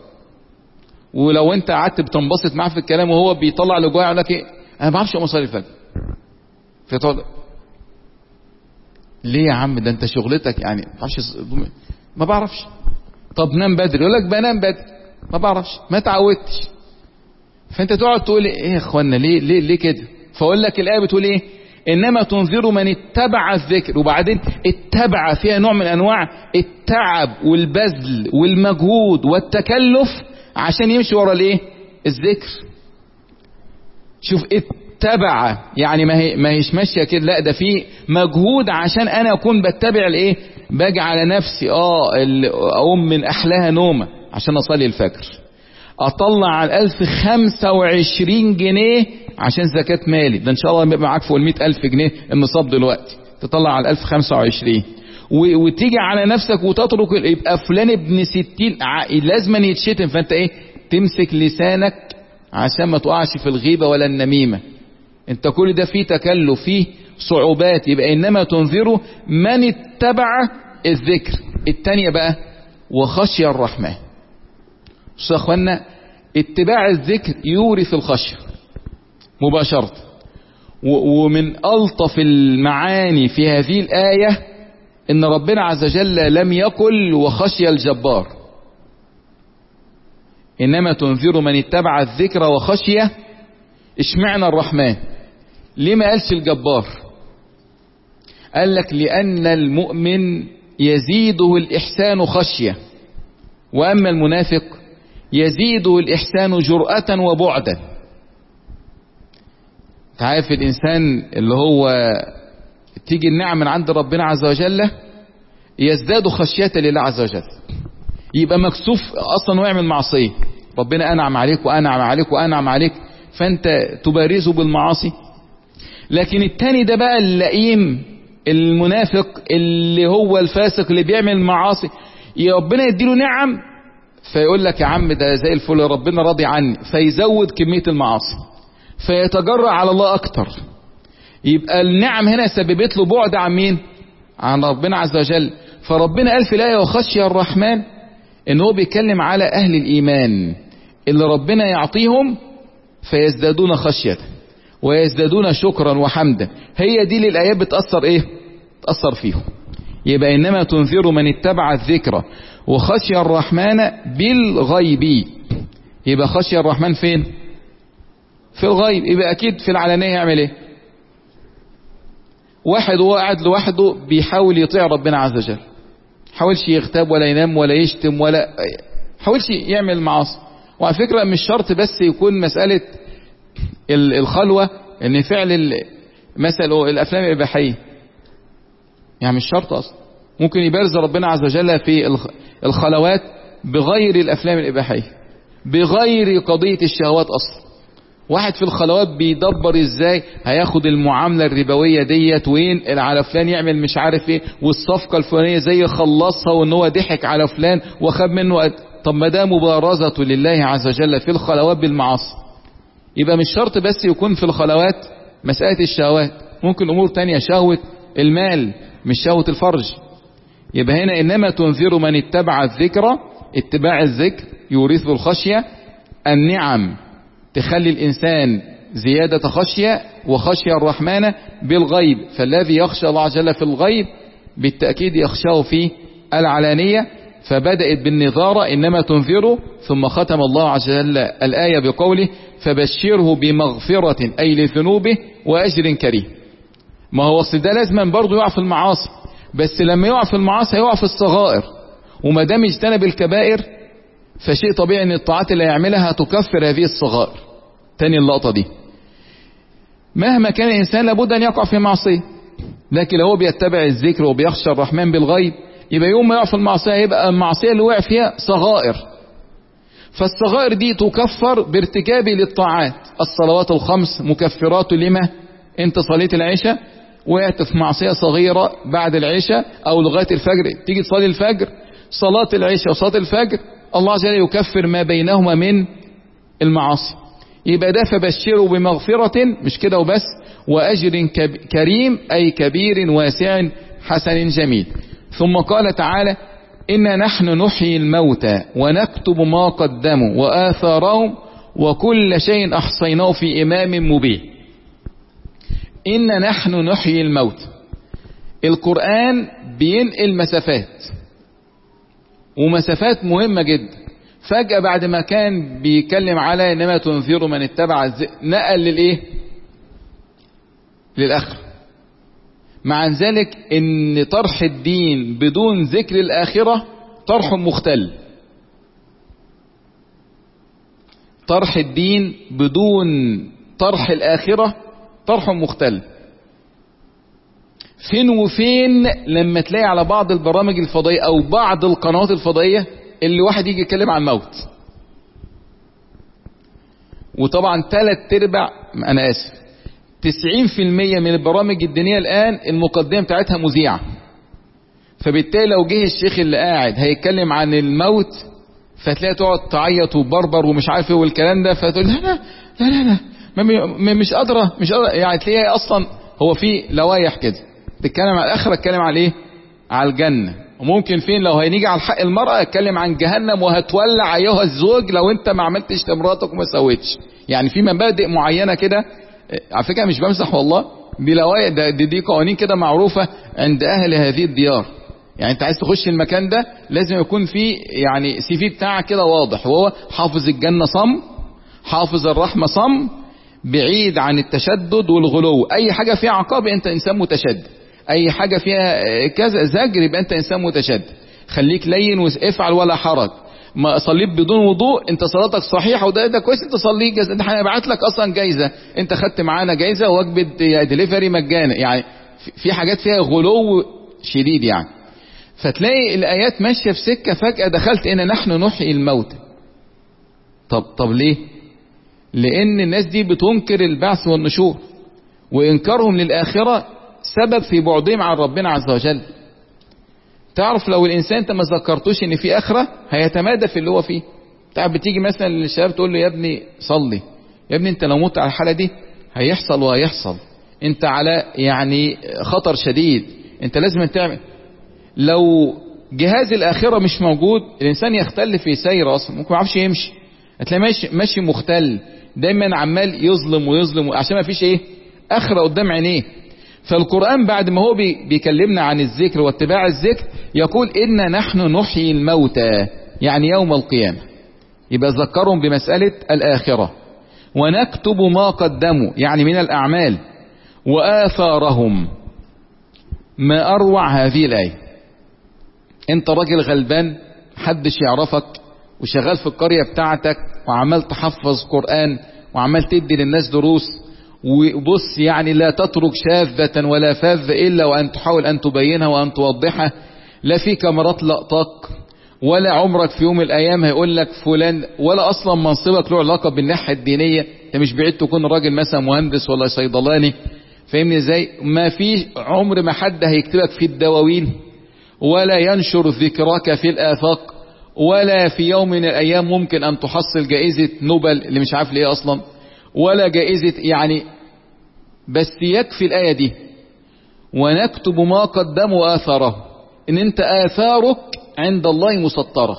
ولو انت قعدت بتنبسط معاه في الكلام وهو بيطلع لجواه يقول لك ايه؟ انا ما بعرفش اقوم اصلي الفجر. فتقعد ليه يا عم؟ ده انت شغلتك يعني ما بعرفش. ما بعرفش. طب نام بدري، يقول لك بنام بدري، ما بعرفش، ما تعودتش. فانت تقعد تقول ايه يا اخوانا، ليه ليه ليه كده؟ فاقول لك الايه بتقول ايه؟ انما تنذر من اتبع الذكر. وبعدين اتبع فيها نوع من انواع التعب والبذل والمجهود والتكلف عشان يمشي ورا الايه؟ الذكر. شوف اتبع يعني ما هي ما هيش ماشيه كده، لا ده في مجهود عشان انا اكون بتبع الايه؟ باجي على نفسي اه اقوم من احلاها نومه عشان اصلي الفجر، اطلع على الالف خمسة وعشرين جنيه عشان زكاة مالي، ده ان شاء الله يبقى معاك فوق المئة الف جنيه النصاب دلوقتي، تطلع على الالف خمسة وعشرين وتيجي على نفسك وتترك، يبقى فلان ابن ستين لازما يتشتم. فانت ايه؟ تمسك لسانك عشان ما تقعش في الغيبة ولا النميمة. انت كل ده فيه تكلف، فيه صعوبات. يبقى انما تنذر من اتبع الذكر. التانية بقى وخشي الرحمن. بص يا اخوانا، اتباع الذكر يورث الخشية مباشرة. ومن ألطف المعاني في هذه الآية ان ربنا عز وجل لم يقل وخشي الجبار، انما تنذر من اتبع الذكر وخشية. اشمعنى الرحمن؟ ليه ما قالش الجبار؟ قال لك لأن المؤمن يزيده الإحسان خشية، وأما المنافق يزيده الإحسان جرأة وبعدا. تعرف الإنسان اللي هو تيجي النعم من عند ربنا عز وجل يزداد خشية لله عز وجل، يبقى مكسوف أصلا ويعمل معصية. ربنا أنعم عليك وأنعم عليك وأنعم عليك، فأنت تبارزه بالمعاصي. لكن التاني ده بقى اللئيم المنافق اللي هو الفاسق اللي بيعمل معاصي، يا ربنا يديله نعم فيقول لك يا عم ده زي الفل، ربنا راضي عني، فيزود كمية المعاصي، فيتجرأ على الله اكتر. يبقى النعم هنا سببت له بعد عن مين؟ عن ربنا عز وجل. فربنا قال في الآية وخشي الرحمن ان هو بيتكلم على اهل الايمان اللي ربنا يعطيهم فيزدادون خشية ويزدادون شكرا وحمدا. هي دي اللي الآيات بتأثر ايه؟ تأثر فيهم. يبقى انما تنذر من اتبع الذكر وخشي الرحمن بالغيب. يبقى خشي الرحمن فين؟ في الغيب. يبقى اكيد في العلانية يعمل ايه؟ واحد هو قاعد لوحده بيحاول يطيع ربنا عز وجل، حاولش يغتاب ولا ينام ولا يشتم ولا حاولش يعمل معاصي. وعلى فكرة مش شرط بس يكون مسألة الخلوة ان فعل مثلا الافلام الاباحية، يعني مش شرط اصلا. ممكن يبارز ربنا عز وجل في الخلوات بغير الافلام الاباحية، بغير قضية الشهوات اصلا. واحد في الخلوات بيدبر ازاي هياخد المعاملة الربوية ديت وين على فلان، يعمل مش عارف ايه، والصفقة الفلانية زي خلصها وان هو ضحك على فلان وخد منه قد. طب ما ده مبارزة لله عز وجل في الخلوات بالمعاصي. يبقى مش شرط بس يكون في الخلوات مسألة الشهوات، ممكن امور تانية، شهوة المال مش شهوة الفرج. يبقى هنا انما تنذر من اتبع الذكر. اتباع الذكر يورث الخشية. النعم تخلي الانسان زيادة خشية. وخشية الرحمن بالغيب، فالذي يخشى الله عز وجل في الغيب بالتأكيد يخشاه في العلانية. فبدأت بالنظارة انما تنذر، ثم ختم الله عز وجل الآية بقوله فبشره بمغفرة اي لذنوبه واجر كريم. ما هو اصل ده لازما برضه يقع في المعاصي، بس لما يقع في المعاصي يقع في الصغائر، وما دام اجتنب الكبائر فشيء طبيعي ان الطاعات اللي يعملها تكفر هذه الصغائر. تاني اللقطة دي، مهما كان الانسان لابد ان يقع في معصية، لكن لو هو بيتبع الذكر وبيخشى الرحمن بالغيب يبقى يوم ما يقع في المعصية يبقى المعصية اللي وقع فيها صغائر، فالصغائر دي تكفر بارتكابه للطاعات. الصلوات الخمس مكفرات لما انت صليت العشاء وقعت في معصية صغيرة بعد العشاء او لغاية الفجر، تيجي تصلي الفجر، صلاة العشاء وصلاة الفجر الله عز وجل يكفر ما بينهما من المعاصي. يبقى ده فبشره بمغفرة، مش كده وبس، واجر كريم اي كبير واسع حسن جميل. ثم قال تعالى إنا نحن نحيي الموتى ونكتب ما قدموا وآثارهم وكل شيء أحصيناه في إمام مبين. إنا نحن نحيي الموت. القرآن بينقل مسافات، ومسافات مهمة جدا. فجأة بعد ما كان بيتكلم على انما تنذر من اتبع الذكر نقل للايه؟ للآخرة. مع ذلك ان طرح الدين بدون ذكر الآخرة طرح مختل. طرح الدين بدون طرح الآخرة طرح مختل. فين وفين لما تلاقي على بعض البرامج الفضائية او بعض القنوات الفضائية اللي واحد يجي يتكلم عن الموت. وطبعا ثلاث ارباع انا اسف تسعين في المية من البرامج الدينية الان المقدمة بتاعتها مذيعة. فبالتالي لو جه الشيخ اللي قاعد هيتكلم عن الموت فتلاقي تقعد تعيط وبربر ومش عارف ايه والكلام ده، فتقول لا لا لا لا, لا. ما مش قادرة مش قادرة يعني. تلاقيها اصلا هو في لوايح كده تتكلم على الاخره، اتكلم على ايه؟ على الجنه. وممكن فين لو هنيجي على حق المراه اتكلم عن جهنم وهتولع ايها الزوج لو انت ما عملتش لمراتك وما سويتش. يعني في مبادئ معينه كده. على فكره مش بمزح والله، بلوايح ده دي, دي قوانين كده معروفه عند اهل هذه الديار. يعني انت عايز تخش المكان ده لازم يكون في يعني سي في بتاعك كده واضح، وهو حافظ الجنه صم، حافظ الرحمه صم، بعيد عن التشدد والغلو. اي حاجه فيها عقاب انت انسان متشدد، اي حاجة فيها كذا زجر يبقى انت انسان متشدد. خليك لين وافعل ولا حرج. ما صليت بدون وضوء انت صلاتك صحيحة وده ده كويس، انت صلي جايزة، انت هنبعت لك اصلا جايزة، انت خدت معانا جايزة ووجبة دليفري مجانا. يعني في حاجات فيها غلو شديد يعني. فتلاقي الايات ماشية في سكة فجأة دخلت ان نحن نحيي الموتى. طب طب ليه؟ لان الناس دي بتنكر البعث والنشور، وانكارهم للآخرة سبب في بعدهم عن ربنا عز وجل. تعرف لو الانسان انت ما ذكرتوش ان في اخره هيتمادى في اللي هو فيه. تعرف بتيجي مثلا للشباب تقول له يا ابني صلي، يا ابني انت لو مت على الحاله دي هيحصل وهيحصل، انت على يعني خطر شديد، انت لازم تعمل. لو جهاز الاخره مش موجود الانسان يختل في سير اصلا، ممكن ما يعرفش يمشي، هتلاقيه ماشي ماشي مختل دايما عمال يظلم ويظلم عشان ما فيش ايه؟ اخره قدام عينيه. فالقرآن بعد ما هو بيكلمنا عن الذكر واتباع الذكر يقول إن نحن نحيي الموتى، يعني يوم القيامة. يبقى ذكرهم بمسألة الآخرة. ونكتب ما قدموا يعني من الأعمال وآثارهم. ما أروع هذه الآية. انت راجل غلبان حدش يعرفك وشغال في القرية بتاعتك وعمال تحفظ قرآن وعمال تدي للناس دروس، وبص يعني لا تترك شاذة ولا فاذ إلا وأن تحاول أن تبينها وأن توضحها. لا في كاميرات لقطاك، ولا عمرك في يوم الأيام هيقول لك فلان، ولا أصلا منصبك له علاقة بالناحية الدينية. أنت مش بعيد تكون راجل مثلا مهندس ولا صيدلاني، فاهمني ازاي؟ ما في عمر ما حد هيكتبك في الدواوين ولا ينشر ذكرك في الآفاق، ولا في يوم من الأيام ممكن أن تحصل جائزة نوبل اللي مش عارف ليه أصلا، ولا جائزة يعني. بس يكفي الآية دي ونكتب ما قدموا آثاره، إن أنت آثارك عند الله مسطرة.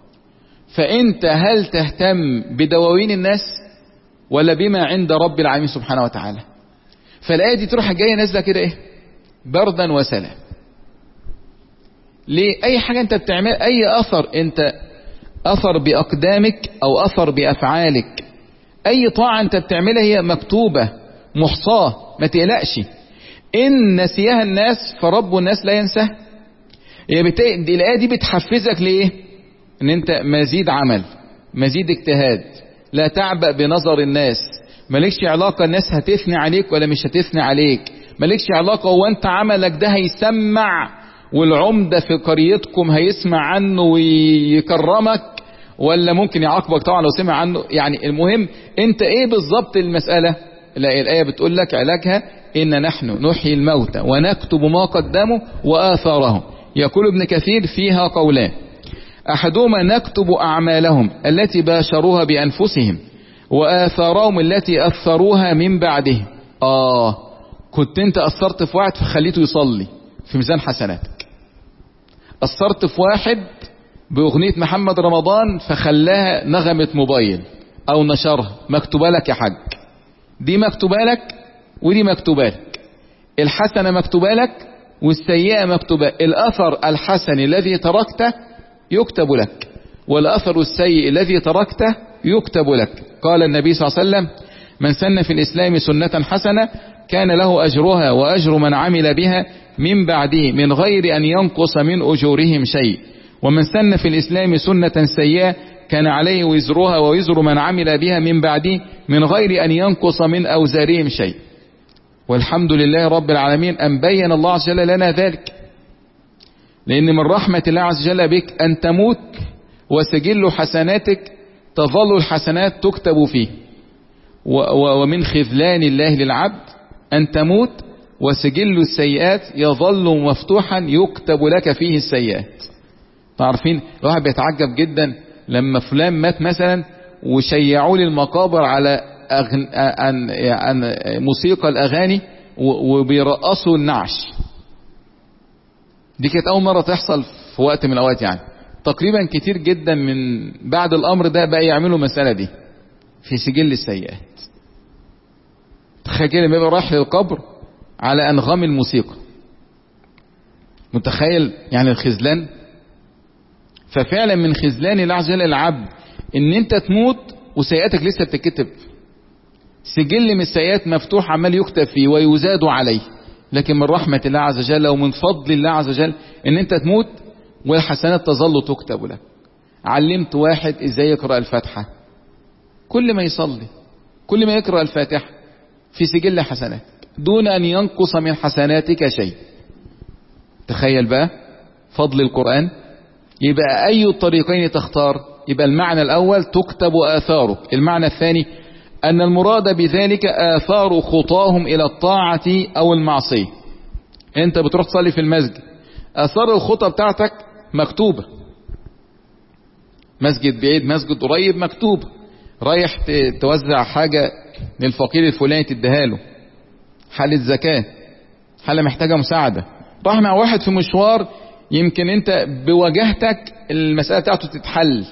فأنت هل تهتم بدواوين الناس ولا بما عند رب العالمين سبحانه وتعالى؟ فالآية دي تروح جاية نازلة كده إيه؟ بردا وسلام. ليه؟ أي حاجة أنت بتعمل، أي أثر أنت أثر بأقدامك أو أثر بأفعالك، أي طاعة أنت بتعملها هي مكتوبة محصاة، ما تقلقش. إن نسيها الناس فرب الناس لا ينساه. الآية دي بتحفزك ليه؟ إن أنت مزيد عمل، مزيد اجتهاد، لا تعبأ بنظر الناس، مالكش علاقة الناس هتثني عليك ولا مش هتثني عليك، مالكش علاقة هو أنت عملك ده هيسمع والعمدة في قريتكم هيسمع عنه ويكرمك ولا ممكن يعاقبك طبعا لو سمع عنه. يعني المهم انت ايه بالظبط المسألة؟ لا، الآية بتقول لك علاجها إن نحن نحيي الموتى ونكتب ما قدموا وآثارهم. يقول ابن كثير فيها قولان: أحدهما نكتب أعمالهم التي باشروها بأنفسهم وآثارهم التي أثروها من بعدهم. آه كنت انت أثرت في واحد فخليته يصلي في ميزان حسناتك، أثرت في واحد بأغنية محمد رمضان فخلاها نغمة موبايل أو نشرها، مكتوبة لك يا حاج، دي مكتوبة لك ودي مكتوبة لك، الحسنة مكتوبة لك والسيئة مكتوبة. الأثر الحسن الذي تركته يكتب لك، والأثر السيء الذي تركته يكتب لك. قال النبي صلى الله عليه وسلم: من سن في الإسلام سنة حسنة كان له أجرها وأجر من عمل بها من بعده من غير أن ينقص من أجورهم شيء، ومن سن في الإسلام سنة سيئة كان عليه وزرها ووزر من عمل بها من بعده من غير أن ينقص من أوزارهم شيء. والحمد لله رب العالمين أن بين الله عز وجل لنا ذلك، لأن من رحمة الله عز وجل بك أن تموت وسجل حسناتك تظل الحسنات تكتب فيه، ومن خذلان الله للعبد أن تموت وسجل السيئات يظل مفتوحا يكتب لك فيه السيئات. تعرفين الواحد بيتعجب جدا لما فلان مات مثلا وشيعوا لي المقابر على أغن... عن... عن موسيقى الأغاني وبيرقصوا النعش. دي كانت أول مرة تحصل في وقت من الأوقات، يعني تقريبا كتير جدا من بعد الأمر ده بقى يعملوا مسألة دي في سجل السيئات. تخيل لما يبقى رايح للقبر على أنغام الموسيقى، متخيل يعني الخذلان؟ ففعلا من خذلان الله عز وجل العبد ان انت تموت وسيئاتك لسه بتتكتب، سجل من السيئات مفتوح عمال يكتب فيه ويزاد عليه. لكن من رحمة الله عز وجل ومن فضل الله عز وجل ان انت تموت والحسنات تظل تكتب لك. علمت واحد ازاي يقرأ الفاتحة، كل ما يصلي كل ما يقرأ الفاتحة في سجل حسنات دون ان ينقص من حسناتك شيء. تخيل بقى فضل القرآن. يبقى أي الطريقين تختار؟ يبقى المعنى الأول تكتب آثارك، المعنى الثاني أن المراد بذلك آثار خطاهم إلى الطاعة أو المعصية. أنت بتروح تصلي في المسجد، آثار الخطى بتاعتك مكتوبة، مسجد بعيد مسجد قريب مكتوبة، رايح توزع حاجة للفقير الفلاني تديها له، حالة زكاة، حالة محتاجة مساعدة، راح مع واحد في مشوار يمكن انت بوجهتك المسألة بتاعته تتحل،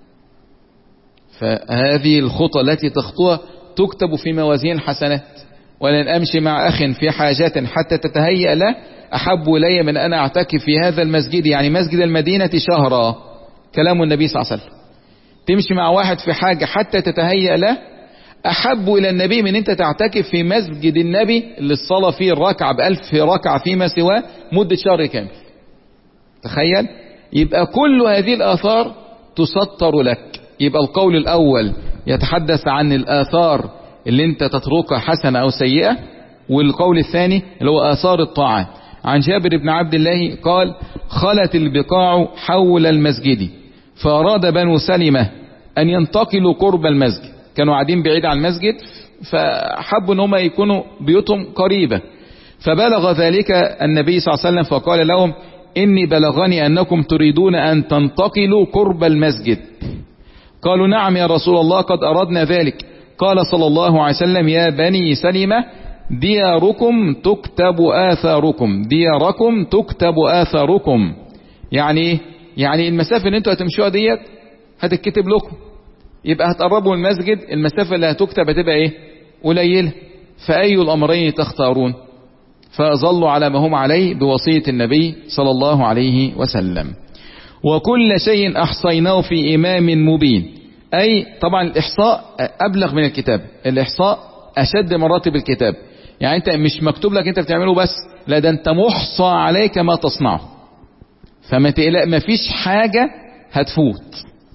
فهذه الخطى التي تخطوها تكتب في موازين الحسنات. ولن أمشي مع أخ في حاجات حتى تتهيأ له أحب إلي من أن أعتكف في هذا المسجد، يعني مسجد المدينة شهرا، كلام النبي صلى الله عليه وسلم. تمشي مع واحد في حاجة حتى تتهيأ له أحب إلى النبي من أنت تعتكف في مسجد النبي اللي الصلاة فيه الركعة بألف ركعة فيما سواه مدة شهر كامل. تخيل. يبقى كل هذه الآثار تسطر لك. يبقى القول الأول يتحدث عن الآثار اللي انت تتركها حسنة أو سيئة، والقول الثاني اللي هو آثار الطاعات. عن جابر بن عبد الله قال: خلت البقاع حول المسجد فأراد بنو سلمة أن ينتقلوا قرب المسجد، كانوا قاعدين بعيد عن المسجد فحبوا ان هم يكونوا بيوتهم قريبة، فبلغ ذلك النبي صلى الله عليه وسلم فقال لهم: إني بلغني أنكم تريدون أن تنتقلوا قرب المسجد. قالوا: نعم يا رسول الله قد أردنا ذلك. قال صلى الله عليه وسلم: يا بني سلمة دياركم تكتب آثاركم، دياركم تكتب آثاركم. يعني يعني المسافة اللي انتوا هتمشوها ديت هتتكتب لكم، يبقى هتقربوا المسجد المسافة اللي هتكتب هتبقى ايه؟ قليلة. فأي الأمرين تختارون؟ فظلوا على ما هم عليه بوصية النبي صلى الله عليه وسلم. وكل شيء أحصيناه في إمام مبين. أي طبعا الإحصاء أبلغ من الكتاب، الإحصاء أشد مراتب الكتاب. يعني أنت مش مكتوب لك أنت بتعمله بس، لا ده أنت محصى عليك ما تصنعه، فما تقلق، ما فيش حاجة هتفوت.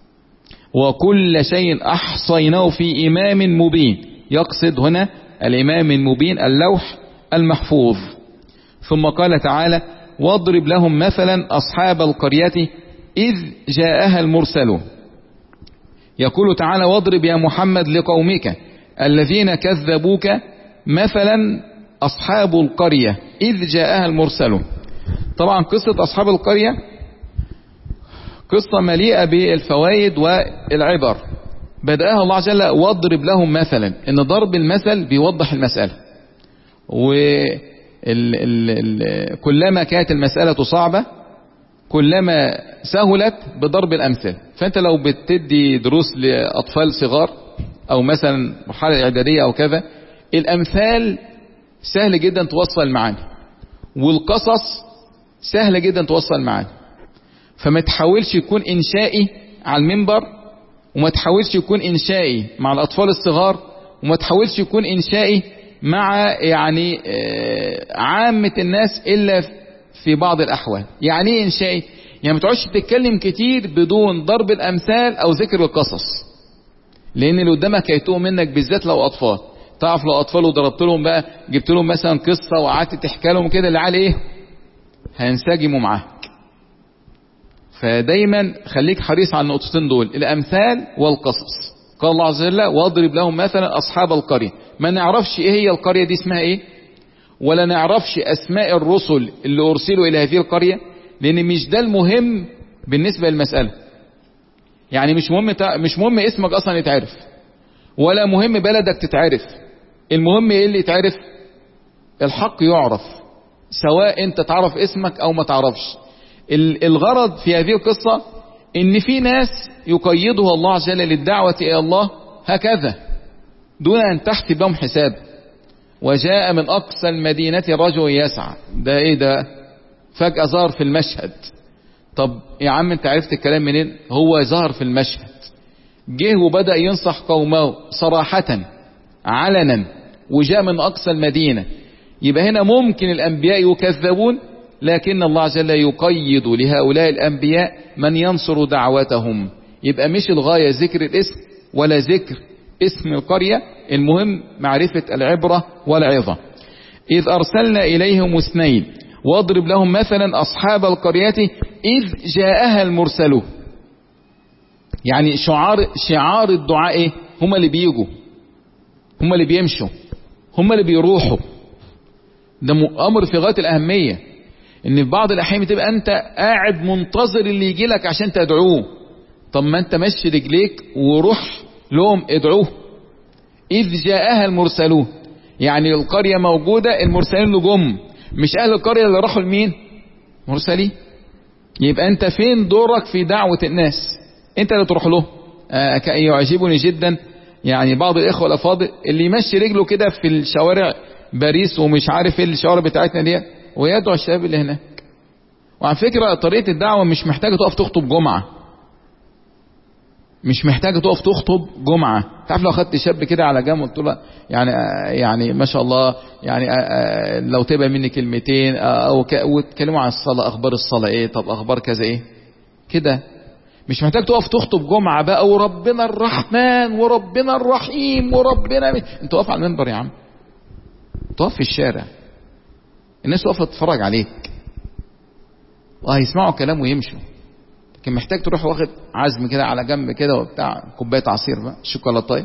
وكل شيء أحصيناه في إمام مبين، يقصد هنا الإمام المبين اللوح المحفوظ. ثم قال تعالى: واضرب لهم مثلا أصحاب القرية إذ جاءها المرسلون. يقول تعالى: واضرب يا محمد لقومك الذين كذبوك مثلا أصحاب القرية إذ جاءها المرسلون. طبعا قصة أصحاب القرية قصة مليئة بالفوائد والعبر. بدأها الله عز وجل واضرب لهم مثلا، إن ضرب المثل بيوضح المسألة، وكلما كانت المسألة صعبة كلما سهلت بضرب الأمثل. فأنت لو بتدي دروس لأطفال صغار أو مثلا مرحلة إعدادية أو كذا، الأمثال سهل جدا توصل معاني، والقصص سهل جدا توصل معاني. فما تحاولش يكون إنشائي على المنبر، وما تحاولش يكون إنشائي مع الأطفال الصغار، وما تحاولش يكون إنشائي مع يعني عامة الناس إلا في بعض الأحوال. يعني إيه إنشائي؟ يعني ما تقعدش تتكلم كتير بدون ضرب الأمثال أو ذكر القصص، لأن اللي قدامك هيتوه منك، بالذات لو أطفال. تعرف لو أطفال وضربت لهم بقى، جبت لهم مثلا قصة وقعدت تحكي لهم كده، اللي عليه إيه؟ هينسجموا معاك. فدايما خليك حريص على النقطتين دول، الأمثال والقصص. قال الله عز وجل: واضرب لهم مثلا أصحاب القرية. ما نعرفش إيه هي القرية دي اسمها إيه، ولا نعرفش أسماء الرسل اللي أرسلوا إلى هذه القرية، لأن مش ده المهم بالنسبة للمسألة. يعني مش مهم تع... مش مهم اسمك أصلا يتعرف، ولا مهم بلدك تتعرف. المهم إيه اللي يتعرف؟ الحق يعرف، سواء أنت تعرف اسمك أو ما تعرفش. الغرض في هذه القصة ان في ناس يقيدها الله عز وجل للدعوة الى الله هكذا دون ان تحسب لهم حساب. وجاء من اقصى المدينة رجل يسعى. ده ايه ده؟ فجأة ظهر في المشهد. طب يا عم انت عرفت الكلام منين؟ هو ظهر في المشهد، جه وبدأ ينصح قومه صراحة علنا، وجاء من اقصى المدينة. يبقى هنا ممكن الانبياء يكذبون، لكن الله عز وجل يقيد لهؤلاء الأنبياء من ينصر دعوتهم. يبقى مش الغاية ذكر الاسم ولا ذكر اسم القرية، المهم معرفة العبرة والعظة. إذ أرسلنا إليهم اثنين واضرب لهم مثلا أصحاب القرية إذ جاءها المرسلون. يعني شعار شعار الدعاء إيه؟ هم اللي بيجوا، هم اللي بيمشوا، هم اللي بيروحوا. ده أمر في غاية الأهمية، ان في بعض الاحيان تبقى انت قاعد منتظر اللي يجي لك عشان تدعوه. طب ما انت مشي رجليك وروح لهم ادعوه. اذ جاءها المرسلون، يعني القرية موجودة، المرسلين اللي جم، مش اهل القرية اللي راحوا لمين؟ مرسلين. يبقى انت فين دورك في دعوة الناس؟ انت اللي تروح له. آه يعجبني جدا يعني بعض الاخوة الافاضل اللي يمشي رجله كده في الشوارع باريس ومش عارف ايه الشوارع بتاعتنا دي، ويدعو الشباب اللي هناك. وعلى فكرة طريقة الدعوة مش محتاجة تقف تخطب جمعة، مش محتاجة تقف تخطب جمعة. تعرف لو خدت شاب كده على جنب وقلت له يعني يعني ما شاء الله يعني لو تبقى مني كلمتين او وتكلموا عن الصلاة، اخبار الصلاة ايه، طب اخبار كذا ايه كده. مش محتاج تقف تخطب جمعة بقى وربنا الرحمن وربنا الرحيم وربنا مين. انت واقف على المنبر يا عم، تقف في الشارع، الناس واقفه تتفرج عليك وهيسمعوا كلام ويمشوا. لكن محتاج تروح واخد عزم كده على جنب كده وبتاع كوبايه عصير بقى شوكولاته.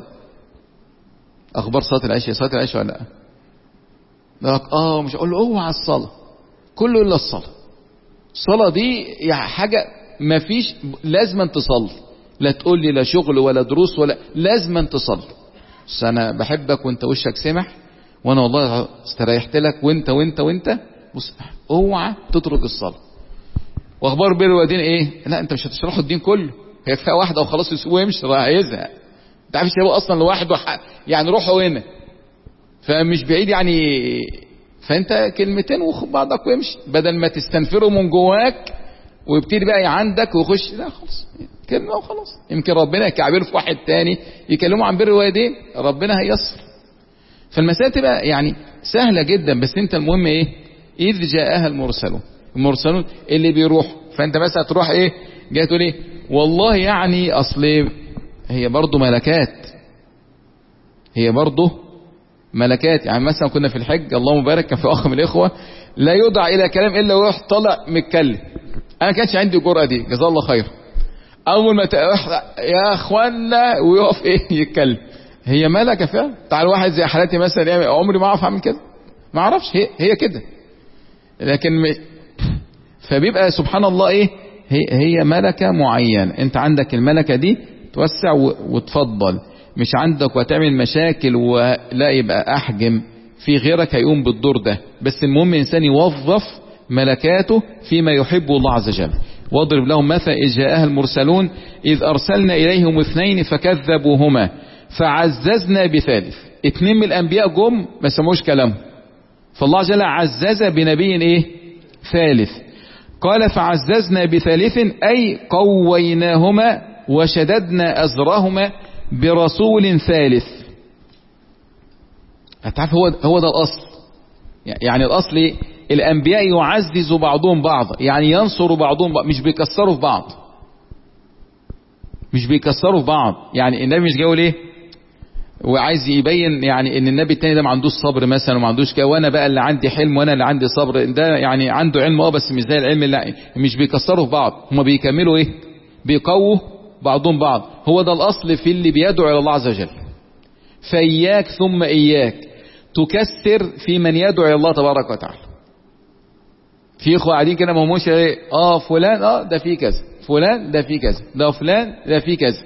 اخبار صلاه العشاء، صلاه العشاء ولا لا؟ لك اه مش اقول له اوعى الصلاه، كله الا الصلاه. الصلاه دي يعني حاجه ما فيش، لازم تصلي. لا تقول لي لا شغل ولا دروس ولا، لازم تصلي. بس انا بحبك وانت وشك سمح، وانا والله استريحت لك وانت وانت وانت بص اوعى تترك الصلاه. واخبار بر الوالدين ايه؟ لا انت مش هتشرحه الدين كله، هي كفايه واحده وخلاص يسيبه ويمشي، هيزهق. انت عارف هو اصلا لوحده يعني روحه هنا، فمش بعيد يعني. فانت كلمتين وخد بعضك ويمشي، بدل ما تستنفره من جواك ويبتدي بقى عندك ويخش. لا خلاص كلمه وخلاص. يمكن ربنا يكعبله في واحد تاني يكلمه عن بر الوالدين، ربنا هيسر. فالمسألة تبقى يعني سهلة جدا. بس انت المهم ايه؟ اذ جاءها المرسلون، المرسلون اللي بيروح. فانت مثلا تروح ايه جاي تقول ايه؟ والله يعني اصل هي برضو ملكات، هي برضو ملكات. يعني مثلا كنا في الحج، الله مبارك، كان في اخ من الاخوة لا يدع الى كلام الا ويروح طلع متكلم. انا كانش عندي الجرأة دي، جزاه الله خير. اول ما يا اخوانا ويقف ايه يتكلم، هي ملكة فعلا. تعال واحد زي حالاتي مثلا عمري ما اعرف اعمل كده، ما اعرفش، هي هي كده. لكن م... فبيبقى سبحان الله ايه، هي هي ملكة معين. انت عندك الملكة دي توسع و... وتفضل، مش عندك وتعمل مشاكل ولا يبقى احجم في غيرك هيقوم بالدور ده. بس المهم انسان يوظف ملكاته فيما يحبه الله عز وجل. واضرب لهم مثل إذ جاءها المرسلون إذ أرسلنا إليهم اثنين فكذبوهما فعززنا بثالث. اتنين من الأنبياء جم ما سموش كلامه، فالله عز وجل عزز بنبي ايه ثالث. قال فعززنا بثالث أي قويناهما وشددنا أزرهما برسول ثالث. هتعرف هو هو ده الأصل. يعني الأصل إيه؟ الأنبياء يعزز بعضهم بعض، يعني ينصر بعضهم بعض، مش بيكسروا في بعض، مش بيكسروا في بعض. يعني النبي مش جاي ليه وعايز يبين يعني ان النبي التاني ده ما عندوش صبر مثلا وما عندوش كده، وانا بقى اللي عندي حلم وانا اللي عندي صبر. ده يعني عنده علم اه بس مش زي العلم. اللي مش بيكسروا في بعض، هما بيكملوا ايه؟ بيقووا بعضهم بعض. هو ده الاصل في اللي بيدعو الى الله عز وجل. فاياك ثم اياك تكسر في من يدعو الى الله تبارك وتعالى. في اخوه قاعدين كده ما هموش ايه، اه فلان اه ده فيه كذا، فلان ده فيه كذا، ده فلان ده فيه كذا،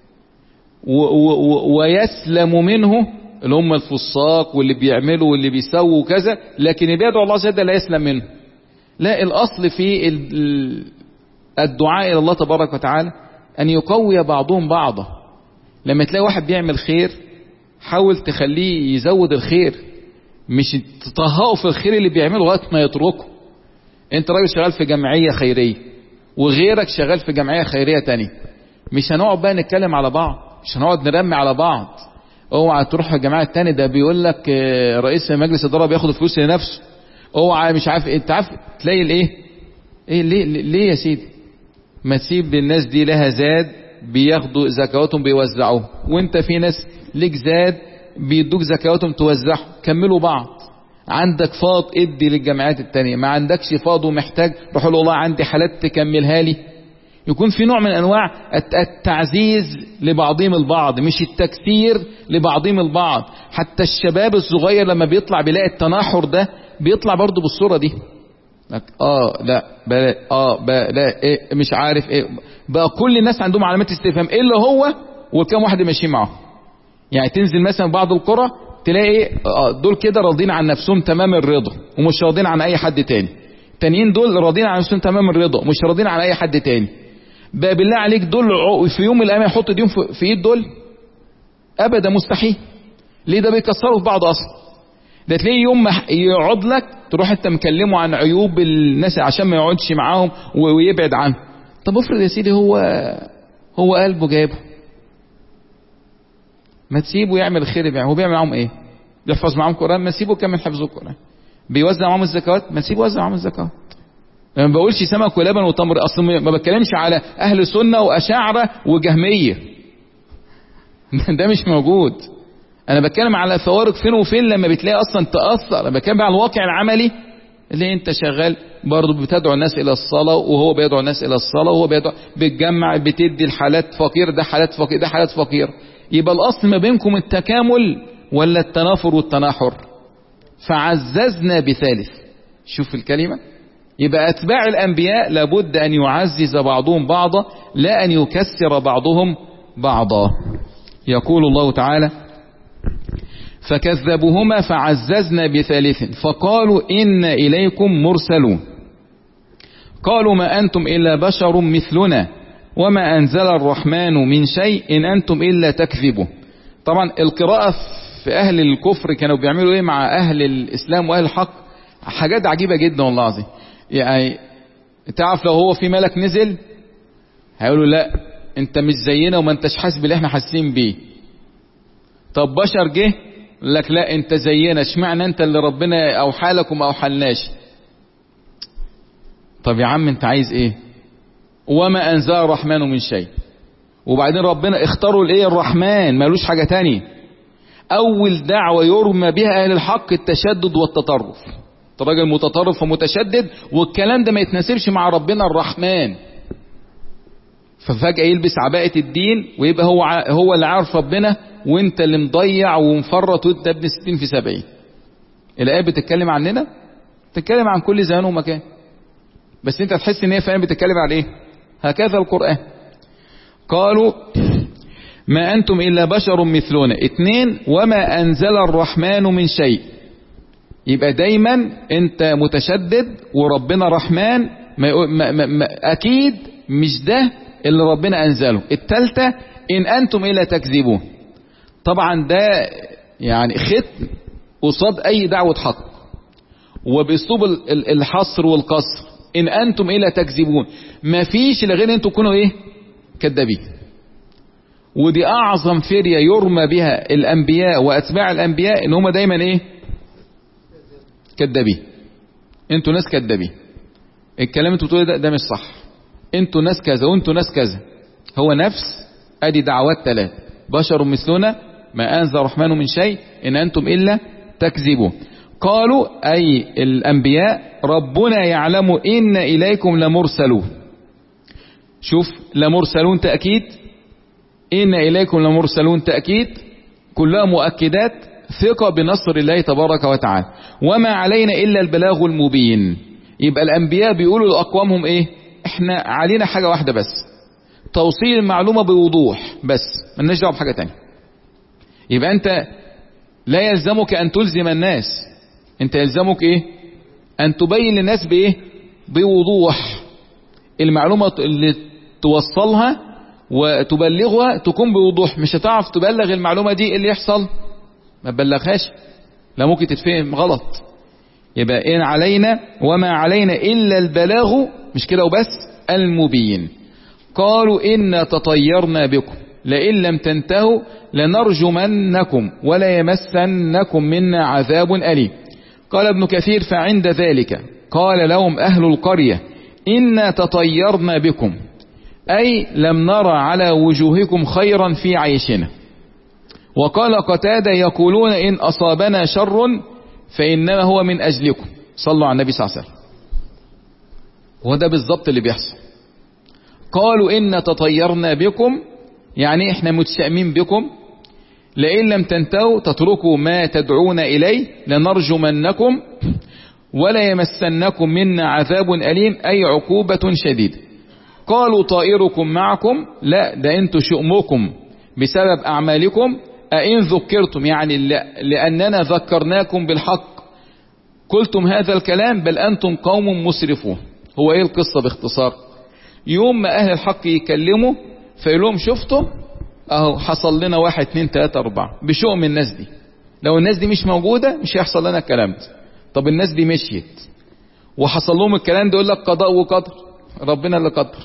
ويسلم منه اللي هم الفساق واللي بيعملوا واللي بيسووا كذا، لكن اللي بيدعو الله عز وجل لا يسلم منه. لا، الاصل في الدعاء الى الله تبارك وتعالى ان يقوي بعضهم بعضا. لما تلاقي واحد بيعمل خير حاول تخليه يزود الخير، مش تطهقه في الخير اللي بيعمله لغايه ما يتركه. انت راجل شغال في جمعيه خيريه وغيرك شغال في جمعيه خيريه تانية، مش هنقعد بقى نتكلم على بعض، مش هنقعد نرمي على بعض. اوعى تروح الجماعه التاني ده بيقول لك رئيس مجلس الاداره بياخد فلوس لنفسه، اوعى مش عارف انت عارف تلاقي الايه ايه ليه ليه يا سيدي؟ ما تسيب للناس دي لها زاد بياخدوا زكواتهم بيوزعوه، وانت في ناس ليك زاد بيدوك زكواتهم توزعهم. كملوا بعض. عندك فاض ادي للجمعيات التانية، ما عندكش فاض ومحتاج روح له والله عندي حالات تكملها لي. يكون في نوع من انواع التعزيز لبعضهم البعض، مش التكثير لبعضهم البعض. حتى الشباب الصغير لما بيطلع بيلاقي التناحر ده بيطلع برضه بالصورة دي. اه لا بلا اه بلا ايه مش عارف ايه، بقى كل الناس عندهم علامات استفهام الا هو وكم واحد ماشيين معاه. يعني تنزل مثلا بعض القرى تلاقي اه دول كده راضين عن نفسهم تمام الرضا ومش راضين عن اي حد تاني، التانيين دول راضين عن نفسهم تمام الرضا ومش راضين عن اي حد تاني. بقى بالله عليك دول في يوم من الايام يحط ايديهم في ايد دول؟ ابدا مستحيل. ليه؟ ده بيكسروا في بعض اصلا. ده تلاقيه يوم ما يقعد لك تروح انت مكلمه عن عيوب الناس عشان ما يقعدش معاهم ويبعد عنه. طب افرض يا سيدي هو هو قلبه جايبه، ما تسيبه يعمل خير. يعني هو بيعمل معاهم ايه؟ بيحفظ معاهم قرآن؟ ما تسيبه كمل حفظ القرآن. بيوزع معاهم الزكوات؟ ما تسيبه يوزع معاهم الزكوات. ما بقولش سمك ولبن وتمر، اصلا ما بتكلمش على اهل سنة واشاعرة وجهمية ده مش موجود. انا بتكلم على فوارق فين وفين لما بتلاقي اصلا تأثر. انا بتكلم على الواقع العملي اللي انت شغال برضه بتدعو الناس الى الصلاة وهو بيدعو الناس الى الصلاة وهو بيدعو، بتجمع بتدي الحالات فقير، ده حالات فقير ده حالات فقير. يبقى الاصل ما بينكم التكامل ولا التنافر والتناحر؟ فعززنا بثالث. شوف الكلمة. يبقى اتباع الانبياء لابد ان يعزز بعضهم بعضا لا ان يكسر بعضهم بعضا. يقول الله تعالى فكذبوهما فعززنا بثالث فقالوا إن إليكم مرسلون قالوا ما أنتم إلا بشر مثلنا وما أنزل الرحمن من شيء إن أنتم إلا تكذبون. طبعا القراءة في أهل الكفر كانوا بيعملوا إيه مع أهل الإسلام وأهل الحق؟ حاجات عجيبة جدا والله العظيم. يعني تعرف لو هو في ملك نزل هيقولوا لا انت مش زينا وما انتش حاسس باللي احنا حاسين بيه. طب بشر جه لك لا انت زينا، اشمعنى انت اللي ربنا اوحى لك وما اوحلناش؟ طب يا عم انت عايز ايه؟ وما انزل الرحمن من شيء. وبعدين ربنا اختاروا الايه؟ الرحمن، مالوش حاجة تانية. اول دعوة يرمى بها اهل الحق التشدد والتطرف. انت راجل متطرف ومتشدد والكلام ده ما يتناسبش مع ربنا الرحمن. ففجأة يلبس عباءة الدين ويبقى هو هو اللي عارف ربنا وانت اللي مضيع ومفرط وانت ابن ستين في سبعين. الآية بتتكلم عننا؟ بتتكلم عن كل زمان ومكان. بس انت تحس ان هي فعلا بتتكلم عن ايه؟ هكذا القرآن. قالوا ما انتم الا بشر مثلنا. اتنين وما انزل الرحمن من شيء. يبقى دايما انت متشدد وربنا رحمن، ما ما ما اكيد مش ده اللي ربنا انزله. التالتة ان انتم الا تكذبون. طبعا ده يعني ختم قصاد اي دعوة حق وباسلوب الحصر والقصر. إن أنتم إلا تكذبون، ما فيش إلا غير أنتم تكونوا إيه؟ كذابين. ودي أعظم فرية يرمى بها الأنبياء وأتباع الأنبياء، إن هم دايما إيه؟ كذابين. أنتوا ناس كذابين، الكلام أنتوا بتقولوا ده, ده مش صح، أنتوا ناس كذا وأنتوا ناس كذا. هو نفس أدي دعوات ثلاث: بشر مثلنا ما أنزل الرحمن من شيء إن أنتم إلا تكذبون. قالوا أي الأنبياء: ربنا يعلم إن إليكم لمرسلون. شوف، لمرسلون تأكيد، إن إليكم لمرسلون تأكيد، كلها مؤكدات ثقة بنصر الله تبارك وتعالى. وما علينا إلا البلاغ المبين. يبقى الأنبياء بيقولوا لأقوامهم إيه؟ إحنا علينا حاجة واحدة بس، توصيل المعلومة بوضوح بس، مالناش دعوة بحاجة تانية. يبقى أنت لا يلزمك أن تلزم الناس، أنت يلزمك إيه؟ أن تبين للناس بإيه؟ بوضوح. المعلومة اللي توصلها وتبلغها تكون بوضوح. مش هتعرف تبلغ المعلومة دي، اللي يحصل ما تبلغهاش، لا ممكن تتفهم غلط. يبقى إن علينا وما علينا إلا البلاغ، مش كده وبس، المبين. قالوا إنا تطيرنا بكم لئن لم تنتهوا لنرجمنكم ولا يمسنكم منا عذاب أليم. قال ابن كثير: فعند ذلك قال لهم أهل القرية: إنا تطيرنا بكم، أي لم نرى على وجوهكم خيرا في عيشنا. وقال قتادة: يقولون إن أصابنا شر فإنما هو من أجلكم. صلوا على النبي صلى الله عليه وسلم. وده بالضبط اللي بيحصل. قالوا إن تطيرنا بكم، يعني إحنا متشائمين بكم، لئن لم تنتهوا تتركوا ما تدعون إليه لنرجمنكم ولا يمسنكم منا عذاب أليم، أي عقوبة شديدة. قالوا طائركم معكم، لا ده أنتم شؤمكم بسبب أعمالكم، أئن ذكرتم يعني لأننا ذكرناكم بالحق قلتم هذا الكلام، بل أنتم قوم مسرفون. هو إيه القصة باختصار؟ يوم ما أهل الحق يكلموا فيقول لهم: شفتوا أهو حصل لنا واحد اتنين تلاتة أربعة بشؤم الناس دي، لو الناس دي مش موجودة مش هيحصل لنا الكلام ده. طب الناس دي مشيت وحصل لهم الكلام ده، يقول لك قضاء وقدر، ربنا اللي قدر.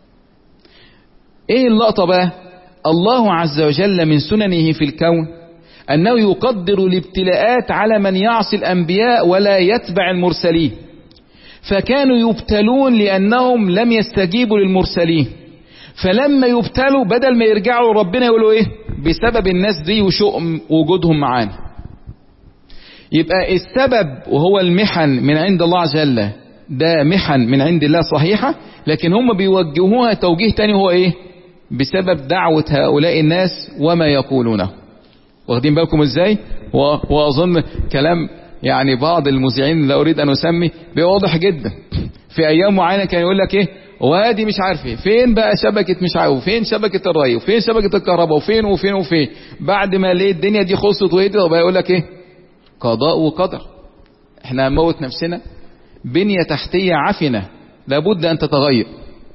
ايه اللقطة بقى؟ الله عز وجل من سننه في الكون أنه يقدر الابتلاءات على من يعصي الأنبياء ولا يتبع المرسلين، فكانوا يبتلون لأنهم لم يستجيبوا للمرسلين، فلما يبتلوا بدل ما يرجعوا ربنا يقولوا ايه؟ بسبب الناس دي وشؤم وجودهم معانا. يبقى السبب وهو المحن من عند الله عز وجل، ده محن من عند الله صحيحة، لكن هم بيوجهوها توجيه تاني، هو ايه؟ بسبب دعوة هؤلاء الناس وما يقولونه. واخدين بالكم ازاي؟ واظن كلام يعني بعض المذيعين لا اريد ان اسمي بواضح جدا. في ايام معينة كان يقول لك ايه؟ وادي مش عارف ايه، فين بقى شبكة مش عارف، وفين شبكة الري، وفين شبكة الكهرباء، وفين وفين وفين. بعد ما ليه الدنيا دي خلصت وهدت وبقى يقول لك ايه؟ قضاء وقدر. احنا هنموت نفسنا، بنية تحتية عفنة لابد ان تتغير.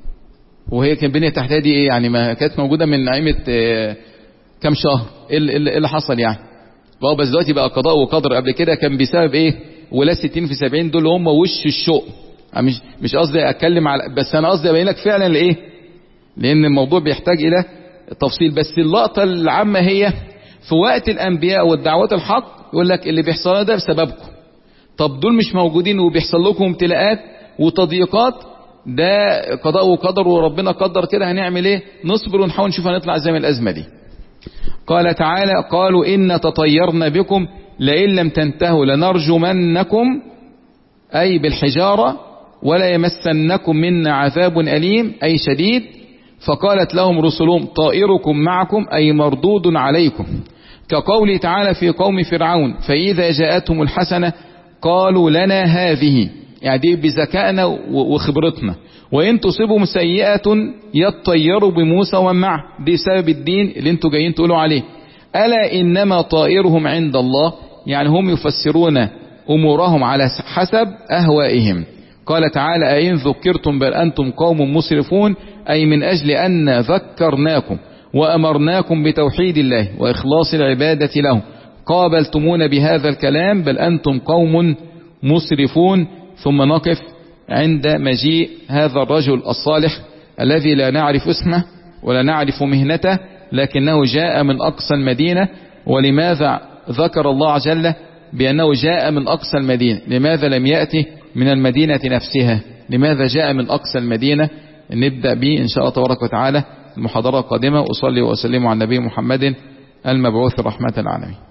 وهي كان بنية تحتية دي ايه يعني؟ ما كانت موجودة من نعيمة اه كم شهر. ايه اللي حصل يعني؟ بقى بس دلوقتي بقى قضاء وقدر. قبل كده كان بسبب ايه؟ ولا ستين في سبعين دول هم وش الشوق. مش مش قصدي اتكلم على، بس انا قصدي ابين لك فعلا لايه، لان الموضوع بيحتاج الى تفصيل. بس اللقطة العامة هي في وقت الانبياء والدعوات الحق يقول لك اللي بيحصل ده بسببكم. طب دول مش موجودين وبيحصل لكم ابتلاءات وتضييقات، ده قضاء وقدر وربنا قدر كده، هنعمل ايه؟ نصبر ونحاول نشوف هنطلع ازاي من الازمة دي. قال تعالى: قالوا إن تطيرنا بكم لئن لم تنتهوا لنرجمنكم، أي بالحجارة، ولا يمسنكم منا عذاب أليم، أي شديد. فقالت لهم رسلهم: طائركم معكم، أي مردود عليكم، كقوله تعالى في قوم فرعون: فإذا جاءتهم الحسنة قالوا لنا هذه، يعني دي بذكائنا وخبرتنا، وإن تصيبهم سيئة يطيروا بموسى ومعه، دي سبب الدين اللي انتوا جايين تقولوا عليه. ألا إنما طائرهم عند الله، يعني هم يفسرون أمورهم على حسب أهوائهم. قال تعالى: أئن ذكرتم بل أنتم قوم مسرفون، أي من أجل أن ذكرناكم وأمرناكم بتوحيد الله وإخلاص العبادة له قابلتمون بهذا الكلام، بل أنتم قوم مسرفون. ثم نقف عند مجيء هذا الرجل الصالح الذي لا نعرف اسمه ولا نعرف مهنته، لكنه جاء من أقصى المدينة. ولماذا ذكر الله عز وجل بأنه جاء من أقصى المدينة؟ لماذا لم يأتي من المدينة نفسها؟ لماذا جاء من أقصى المدينة؟ نبدأ به إن شاء الله تبارك وتعالى المحاضرة القادمة. أصلي وأسلم على النبي محمد المبعوث رحمة العالمين.